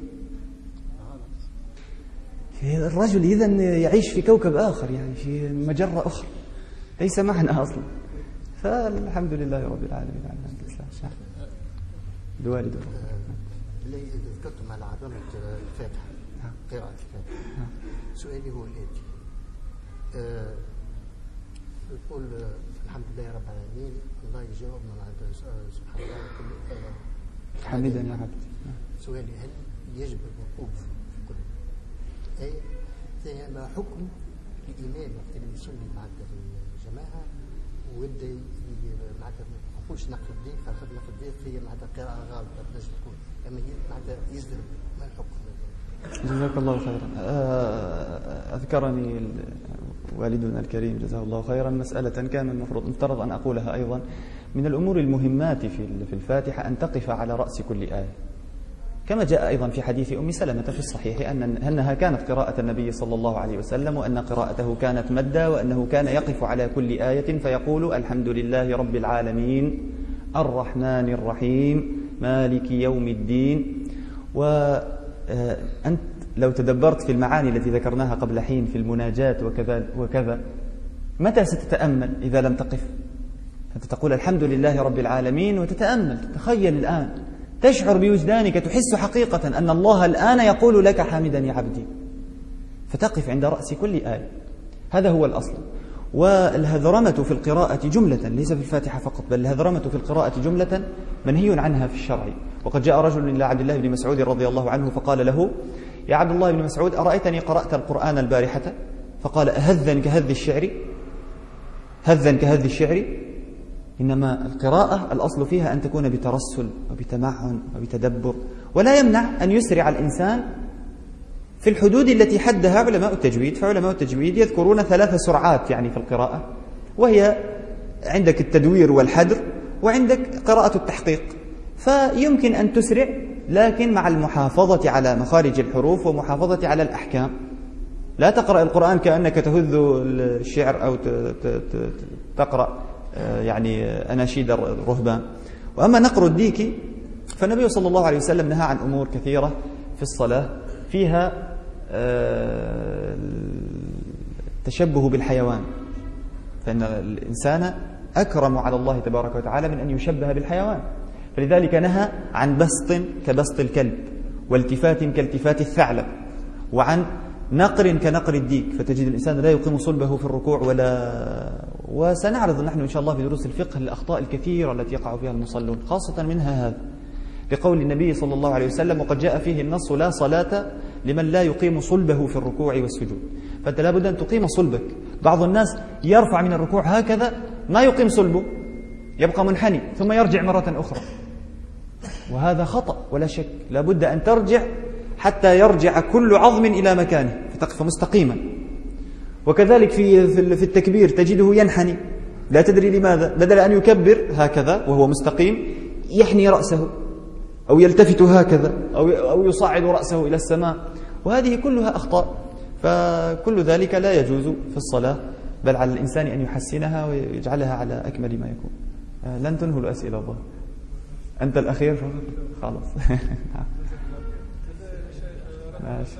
C: الرجل إذن يعيش في كوكب آخر يعني في مجرة أخرى ليس معنا أصلا. فالحمد لله رب العالمين على هذا الإسلام. دوالي دوالي
E: اللي ذكرتم على عظمة الفاتحة قراءة الفاتحة سؤالي هو الآتي أه يقول الحمد لله رب العالمين الله يجاوبنا على سبحان الله كل آية
C: حمدا يا عبد.
E: سؤالي هل يجب الوقوف في كل آية؟ ثانيا ما حكم الإمام وقت اللي يصلي مع الجماعة ويبدا معناتها ما نقولش نقل الضيق خاطر نقل الضيق هي معناتها قراءة غالطة باش تكون اما هي معناتها يزدرب ما الحكم؟
C: جزاك الله خيرا. أذكرني والدنا الكريم جزاه الله خيرا مسألة كان المفروض مفترض أن أقولها أيضا. من الأمور المهمات في الفاتحة أن تقف على رأس كل آية، كما جاء أيضا في حديث أم سلمة في الصحيح أن أنها كانت قراءة النبي صلى الله عليه وسلم، وأن قراءته كانت مدة، وأنه كان يقف على كل آية فيقول الحمد لله رب العالمين الرحمن الرحيم مالك يوم الدين. وأنت لو تدبرت في المعاني التي ذكرناها قبل حين في المناجات وكذا وكذا، متى ستتأمل إذا لم تقف؟ أنت تقول الحمد لله رب العالمين وتتأمل، تخيل الآن، تشعر بوجدانك، تحس حقيقة أن الله الآن يقول لك حامدا يا عبدي، فتقف عند رأس كل آية. هذا هو الأصل. والهذرمة في القراءة جملة، ليس في الفاتحة فقط، بل الهذرمة في القراءة جملة منهي عنها في الشرع. وقد جاء رجل إلى عبد الله بن مسعود رضي الله عنه فقال له يا عبد الله بن مسعود أرأيتني قرأت القرآن البارحة؟ فقال أهذا كهذ الشعر؟ هذا كهذ الشعر؟ إنما القراءة الأصل فيها أن تكون بترسل وبتمعن وبتدبر، ولا يمنع أن يسرع الإنسان في الحدود التي حدها علماء التجويد. فعلماء التجويد يذكرون ثلاث سرعات يعني في القراءة، وهي عندك التدوير والحدر، وعندك قراءة التحقيق. فيمكن أن تسرع لكن مع المحافظة على مخارج الحروف ومحافظة على الأحكام. لا تقرأ القرآن كأنك تهذ الشعر أو تقرأ يعني أناشيد الرهبان. وأما نقر الديك فالنبي صلى الله عليه وسلم نهى عن أمور كثيرة في الصلاة فيها التشبه بالحيوان، فإن الإنسان أكرم على الله تبارك وتعالى من أن يشبه بالحيوان، فلذلك نهى عن بسط كبسط الكلب، والتفات كالتفات الثعلب، وعن نقر كنقر الديك، فتجد الإنسان لا يقيم صلبه في الركوع ولا. وسنعرض نحن إن شاء الله في دروس الفقه الأخطاء الكثيرة التي يقع فيها المصلون، خاصة منها هذا لقول النبي صلى الله عليه وسلم وقد جاء فيه النص لا صلاة لمن لا يقيم صلبه في الركوع والسجود. فأنت لابد أن تقيم صلبك. بعض الناس يرفع من الركوع هكذا ما يقيم صلبه، يبقى منحني ثم يرجع مرة أخرى، وهذا خطأ ولا شك. لابد أن ترجع حتى يرجع كل عظم إلى مكانه فتقف مستقيما. وكذلك في في التكبير تجده ينحني، لا تدري لماذا، بدل أن يكبر هكذا وهو مستقيم يحني رأسه أو يلتفت هكذا أو أو يصعد رأسه إلى السماء، وهذه كلها أخطاء. فكل ذلك لا يجوز في الصلاة، بل على الإنسان أن يحسنها ويجعلها على أكمل ما يكون. لن تنهوا الأسئلة الظاهر. أنت الأخير خلاص. ماشي.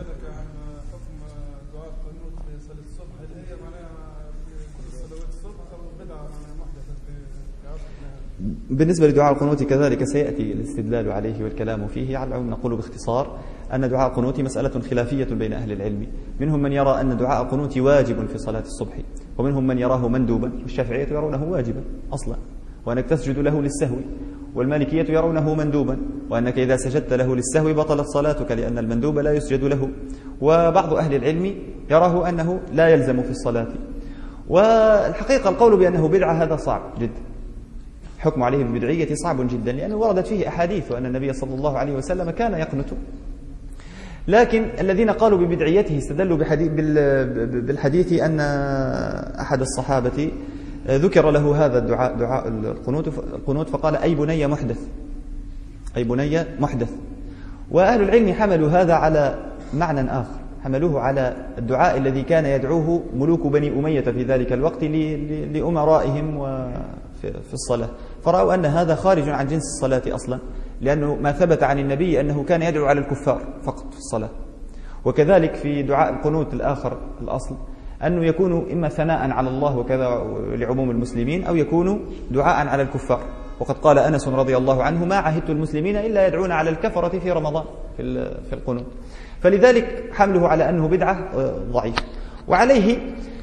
C: بالنسبة لدعاء القنوت كذلك سيأتي الاستدلال عليه والكلام فيه. على العموم نقول باختصار أن دعاء القنوت مسألة خلافية بين أهل العلم، منهم من يرى أن دعاء القنوت واجب في صلاة الصبح، ومنهم من يراه مندوبا، والشافعية يرونه واجبا أصلا وأنك تسجد له للسهو، والمالكية يرونه مندوبا وأنك إذا سجدت له للسهو بطلت صلاتك لأن المندوب لا يسجد له، وبعض أهل العلم يراه أنه لا يلزم في الصلاة. والحقيقة القول بأنه بدعة هذا صعب جدا، حكم عليه بالبدعية صعب جدا، لأنه وردت فيه أحاديث وأن النبي صلى الله عليه وسلم كان يقنت. لكن الذين قالوا ببدعيته استدلوا بالحديث أن أحد الصحابة ذكر له هذا الدعاء دعاء القنوت فقال أي بني محدث، أي بني محدث. وأهل العلم حملوا هذا على معنى آخر، حملوه على الدعاء الذي كان يدعوه ملوك بني أمية في ذلك الوقت لأمرائهم في الصلاة، فرأوا أن هذا خارج عن جنس الصلاة أصلا، لأنه ما ثبت عن النبي أنه كان يدعو على الكفار فقط في الصلاة. وكذلك في دعاء القنوت الآخر الأصل أنه يكون إما ثناء على الله وكذا لعموم المسلمين، أو يكون دعاء على الكفار. وقد قال أنس رضي الله عنه ما عهدت المسلمين إلا يدعون على الكفرة في رمضان في القنوت. فلذلك حمله على أنه بدعة ضعيف. وعليه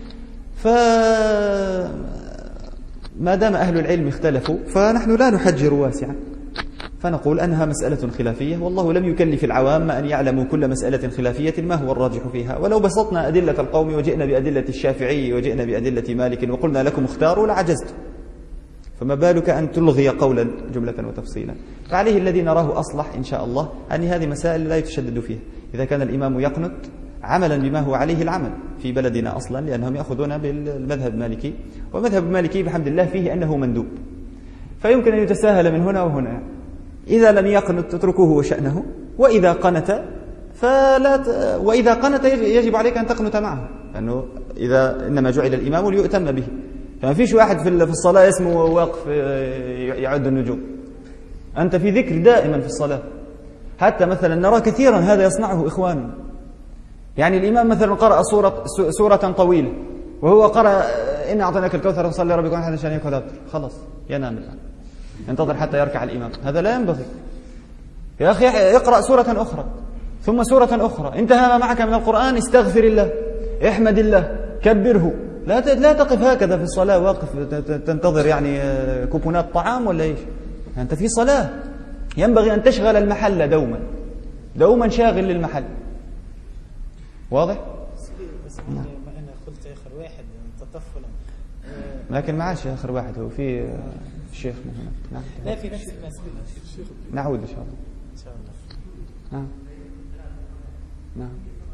C: فما دام أهل العلم اختلفوا فنحن لا نحجر واسعا، فنقول أنها مسألة خلافية، والله لم يكلف العوام أن يعلموا كل مسألة خلافية ما هو الراجح فيها. ولو بسطنا أدلة القوم وجئنا بأدلة الشافعي وجئنا بأدلة مالك وقلنا لكم اختاروا لعجزت، فما بالك أن تلغي قولا جملة وتفصيلا. فعليه الذي نراه أصلح إن شاء الله أن هذه مسائل لا يتشدد فيها. إذا كان الإمام يقنت عملا بما هو عليه العمل في بلدنا أصلا، لأنهم يأخذون بالمذهب المالكي، والمذهب المالكي بحمد الله فيه أنه مندوب، فيمكن أن يتساهل من هنا وهنا. إذا لم يقنت تتركوه وشأنه، وإذا قنت فلا ت... وإذا قنت يجب عليك أن تقنت معه، لأنه إذا إنما جعل الإمام ليؤتم به. فما فيش واحد في الصلاة اسمه واقف يعد النجوم، أنت في ذكر دائما في الصلاة. حتى مثلا نرى كثيرا هذا يصنعه إخواننا، يعني الإمام مثلا قرأ سورة, سورة طويلة وهو قرأ إن أعطيناك الكوثر فصلي ربك وانحر شانك وذابتر، خلاص ينام الآن، ينتظر حتى يركع الإمام. هذا لا ينبغي. يا أخي اقرأ سورة أخرى ثم سورة أخرى، انتهى ما معك من القرآن استغفر الله، احمد الله، كبره. لا لا تقف هكذا في الصلاة واقف تنتظر يعني كوبونات طعام ولا إيش. أنت في صلاة، ينبغي أن تشغل المحل دوما دوما شاغل للمحل. واضح؟
D: بس أنا قلت آخر واحد تطفلا،
C: لكن ما عادش آخر واحد، هو في الشيخ من هنا. نعم.
D: لا في نفس المسألة.
C: نعود إن شاء الله.
D: إن شاء الله.
C: نعم. نعم.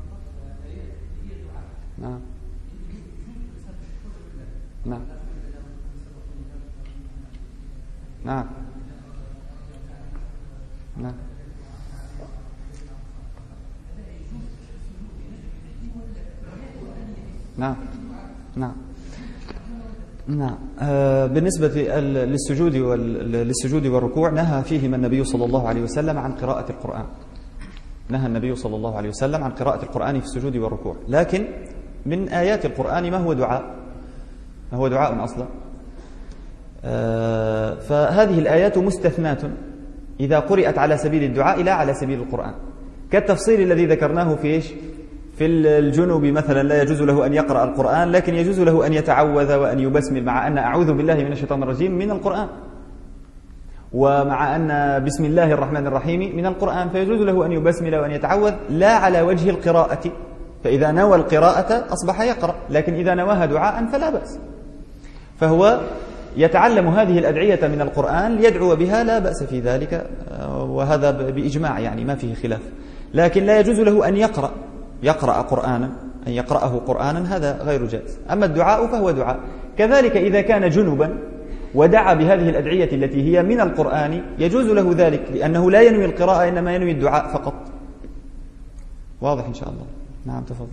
C: نعم. نعم. نعم. نعم. نعم. نعم. نعم. آه بالنسبة للسجود للسجود والركوع نهى فيهما النبي صلى الله عليه وسلم عن قراءة القرآن. نهى النبي صلى الله عليه وسلم عن قراءة القرآن في السجود والركوع، لكن من آيات القرآن ما هو دعاء، ما هو دعاء أصلا. آه فهذه الآيات مستثنات إذا قرأت على سبيل الدعاء لا على سبيل القرآن، كالتفصيل الذي ذكرناه في إيش؟ في الجنوب مثلا لا يجوز له أن يقرأ القرآن، لكن يجوز له أن يتعوذ وأن يبسمل، مع أن أعوذ بالله من الشيطان الرجيم من القرآن، ومع أن بسم الله الرحمن الرحيم من القرآن، فيجوز له أن يبسمل وأن يتعوذ لا على وجه القراءة. فإذا نوى القراءة أصبح يقرأ، لكن إذا نواها دعاء فلا بأس. فهو يتعلم هذه الأدعية من القرآن ليدعو بها، لا بأس في ذلك، وهذا بإجماع يعني ما فيه خلاف. لكن لا يجوز له أن يقرأ يقرأ قرآنا، أن يقرأه قرآنا، هذا غير جائز. أما الدعاء فهو دعاء. كذلك إذا كان جنبا ودعا بهذه الأدعية التي هي من القرآن يجوز له ذلك، لأنه لا ينوي القراءة إنما ينوي الدعاء فقط. واضح إن شاء الله. نعم تفضل.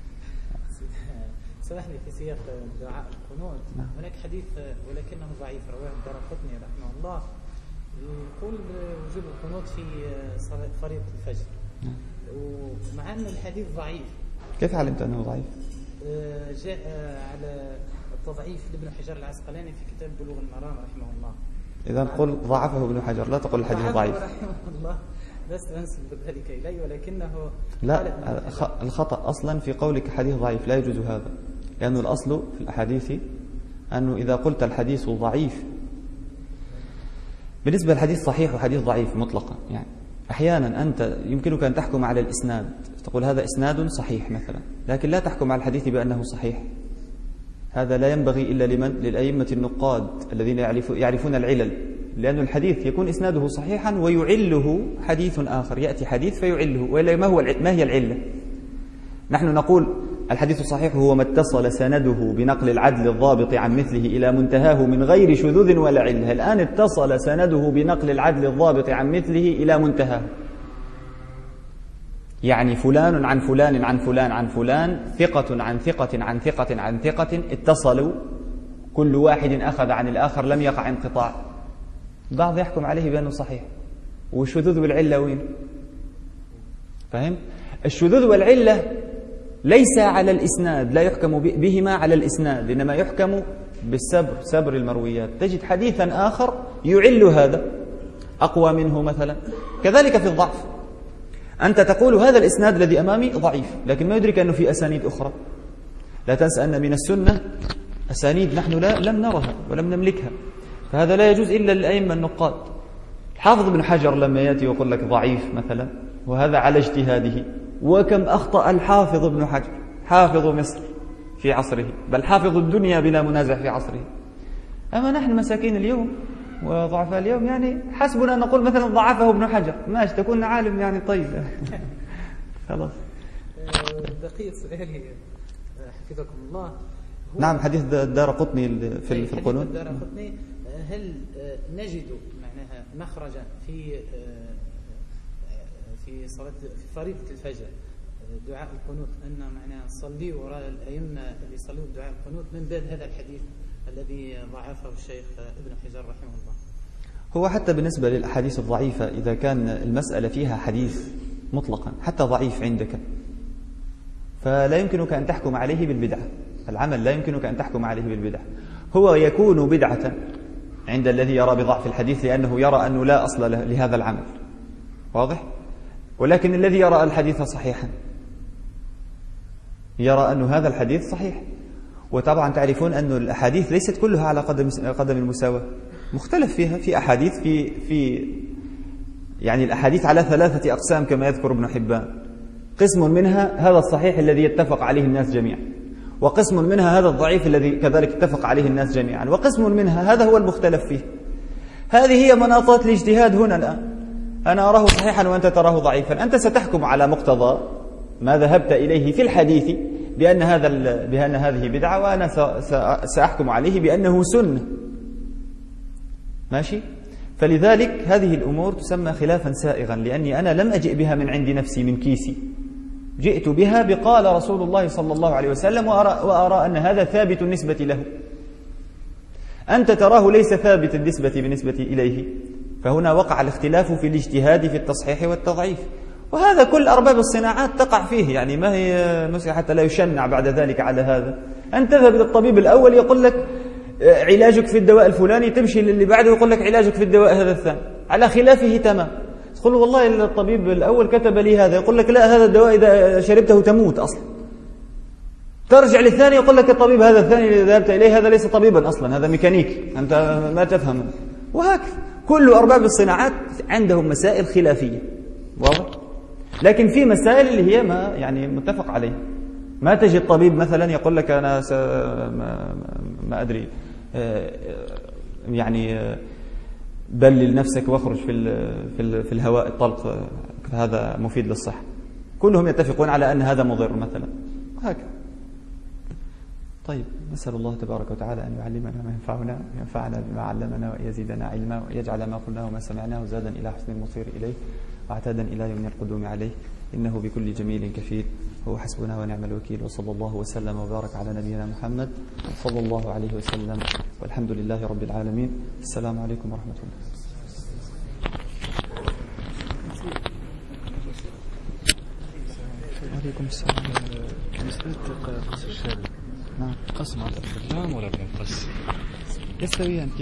D: سمحني في سياق دعاء القنوت. نعم. هناك حديث ولكنه ضعيف رواه الدارقطني رحمه الله، يقول وجوب القنوت في صلاة فريضة الفجر. نعم. ومع أن الحديث ضعيف.
C: كيف علمت أنه ضعيف؟
D: جاء على التضعيف لابن حجر العسقلاني في كتاب بلوغ المرام رحمه الله.
C: إذا قل ضعفه ابن حجر، لا تقل الحديث ضعيف.
D: رحمه الله، لست أنسب ذلك إليه، ولكنه
C: لا، الخطأ أصلا في قولك حديث ضعيف، لا يجوز هذا، لأنه الأصل في الأحاديث أنه إذا قلت الحديث ضعيف، بالنسبة للحديث صحيح وحديث ضعيف مطلقا، يعني أحيانا أنت يمكنك أن تحكم على الإسناد، تقول هذا إسناد صحيح مثلا، لكن لا تحكم على الحديث بأنه صحيح. هذا لا ينبغي إلا لمن؟ للأئمة النقاد الذين يعرفون العلل، لأن الحديث يكون إسناده صحيحا ويعله حديث آخر، يأتي حديث فيعله، وإلا ما هو ما هي العلة؟ نحن نقول الحديث الصحيح هو ما اتصل سنده بنقل العدل الضابط عن مثله إلى منتهاه من غير شذوذ ولا علة. الآن اتصل سنده بنقل العدل الضابط عن مثله إلى منتهاه، يعني فلان عن فلان عن فلان عن فلان، ثقة عن ثقة عن ثقة عن ثقة، اتصلوا، كل واحد أخذ عن الآخر، لم يقع انقطاع. بعض يحكم عليه بأنه صحيح، والشذوذ والعلة وين؟ فهم؟ الشذوذ والعلة ليس على الإسناد، لا يحكم بهما على الإسناد، إنما يحكم بالسبر، سبر المرويات. تجد حديثا آخر يعل هذا أقوى منه مثلا. كذلك في الضعف، أنت تقول هذا الإسناد الذي أمامي ضعيف، لكن ما يدرك أنه في أسانيد أخرى. لا تنسى أن من السنة أسانيد نحن لا لم نرها ولم نملكها، فهذا لا يجوز إلا للأئمة النقاد. حافظ ابن حجر لما يأتي ويقول لك ضعيف مثلا، وهذا على اجتهاده، وكم أخطأ الحافظ ابن حجر، حافظ مصر في عصره، بل حافظ الدنيا بلا منازع في عصره. أما نحن مساكين اليوم وضعفاء اليوم، يعني حسبنا أن نقول مثلا ضعفه ابن حجر، ماشي، تكون عالم يعني طيب خلاص.
D: بقية سؤالي حفظكم الله.
C: نعم، حديث الدارقطني في في القنوت.
D: الدارقطني هل نجد معناها مخرجا في في صلاة في فريضة الفجر دعاء القنوت أن معناها نصلي وراء الأئمة اللي يصلون دعاء القنوت من باب هذا الحديث الذي ضعفه الشيخ ابن حجر رحمه الله؟
C: هو حتى بالنسبة للأحاديث الضعيفة إذا كان المسألة فيها حديث مطلقا حتى ضعيف عندك فلا يمكنك أن تحكم عليه بالبدعة. العمل لا يمكنك أن تحكم عليه بالبدعة. هو يكون بدعة عند الذي يرى بضعف الحديث لأنه يرى أنه لا أصل لهذا العمل، واضح؟ ولكن الذي يرى الحديث صحيحا يرى أن هذا الحديث صحيح. وطبعا تعرفون أن الأحاديث ليست كلها على قدم قدم المساواة، مختلف فيها. في أحاديث في في يعني الأحاديث على ثلاثة أقسام كما يذكر ابن حبان. قسم منها هذا الصحيح الذي يتفق عليه الناس جميعا، وقسم منها هذا الضعيف الذي كذلك اتفق عليه الناس جميعا، وقسم منها هذا هو المختلف فيه. هذه هي مناطات الاجتهاد هنا الآن. أنا أراه صحيحا وأنت تراه ضعيفا، أنت ستحكم على مقتضى ما ذهبت إليه في الحديث بأن هذا بأن هذه بدعة، وأنا سأحكم عليه بأنه سنة. ماشي؟ فلذلك هذه الأمور تسمى خلافا سائغا، لأني أنا لم أجئ بها من عند نفسي من كيسي، جئت بها بقال رسول الله صلى الله عليه وسلم، وأرى, وأرى أن هذا ثابت النسبة له. أنت تراه ليس ثابت النسبة بالنسبة إليه، فهنا وقع الاختلاف في الاجتهاد في التصحيح والتضعيف. وهذا كل أرباب الصناعات تقع فيه، يعني ما هي مسألة حتى لا يشنع بعد ذلك على هذا. أن تذهب إلى الطبيب الأول يقول لك علاجك في الدواء الفلاني، تمشي للي بعده يقول لك علاجك في الدواء هذا الثاني، على خلافه تمام. تقول والله الطبيب الأول كتب لي هذا، يقول لك لا هذا الدواء إذا شربته تموت أصلا. ترجع للثاني يقول لك الطبيب هذا الثاني اللي ذهبت إليه هذا ليس طبيبا أصلا، هذا ميكانيكي، أنت ما تفهم. وهكذا كل أرباب الصناعات عندهم مسائل خلافية، واضح؟ لكن في مسائل اللي هي ما يعني متفق عليه. ما تجد طبيب مثلا يقول لك أنا س... ما... ما أدري يعني بلل نفسك واخرج في ال... في, ال... في الهواء الطلق، هذا مفيد للصحة. كلهم يتفقون على أن هذا مضر مثلا، هكذا. طيب، نسأل الله تبارك وتعالى أن يعلمنا ما ينفعنا، ينفعنا بما علمنا، ويزيدنا علما، ويجعل ما قلناه وما سمعناه زادا إلى حسن المصير إليه، وعتادا إلى يوم القدوم عليه، إنه بكل جميل كفيل، هو حسبنا ونعم الوكيل. وصلى الله وسلم وبارك على نبينا محمد صلى الله عليه وسلم، والحمد لله رب العالمين. السلام عليكم ورحمة الله.
A: وعليكم السلام.
F: مسألة قصر الشارع،
A: نعم،
F: قسم على الأقدام ولا بينقسم؟
A: يستويان.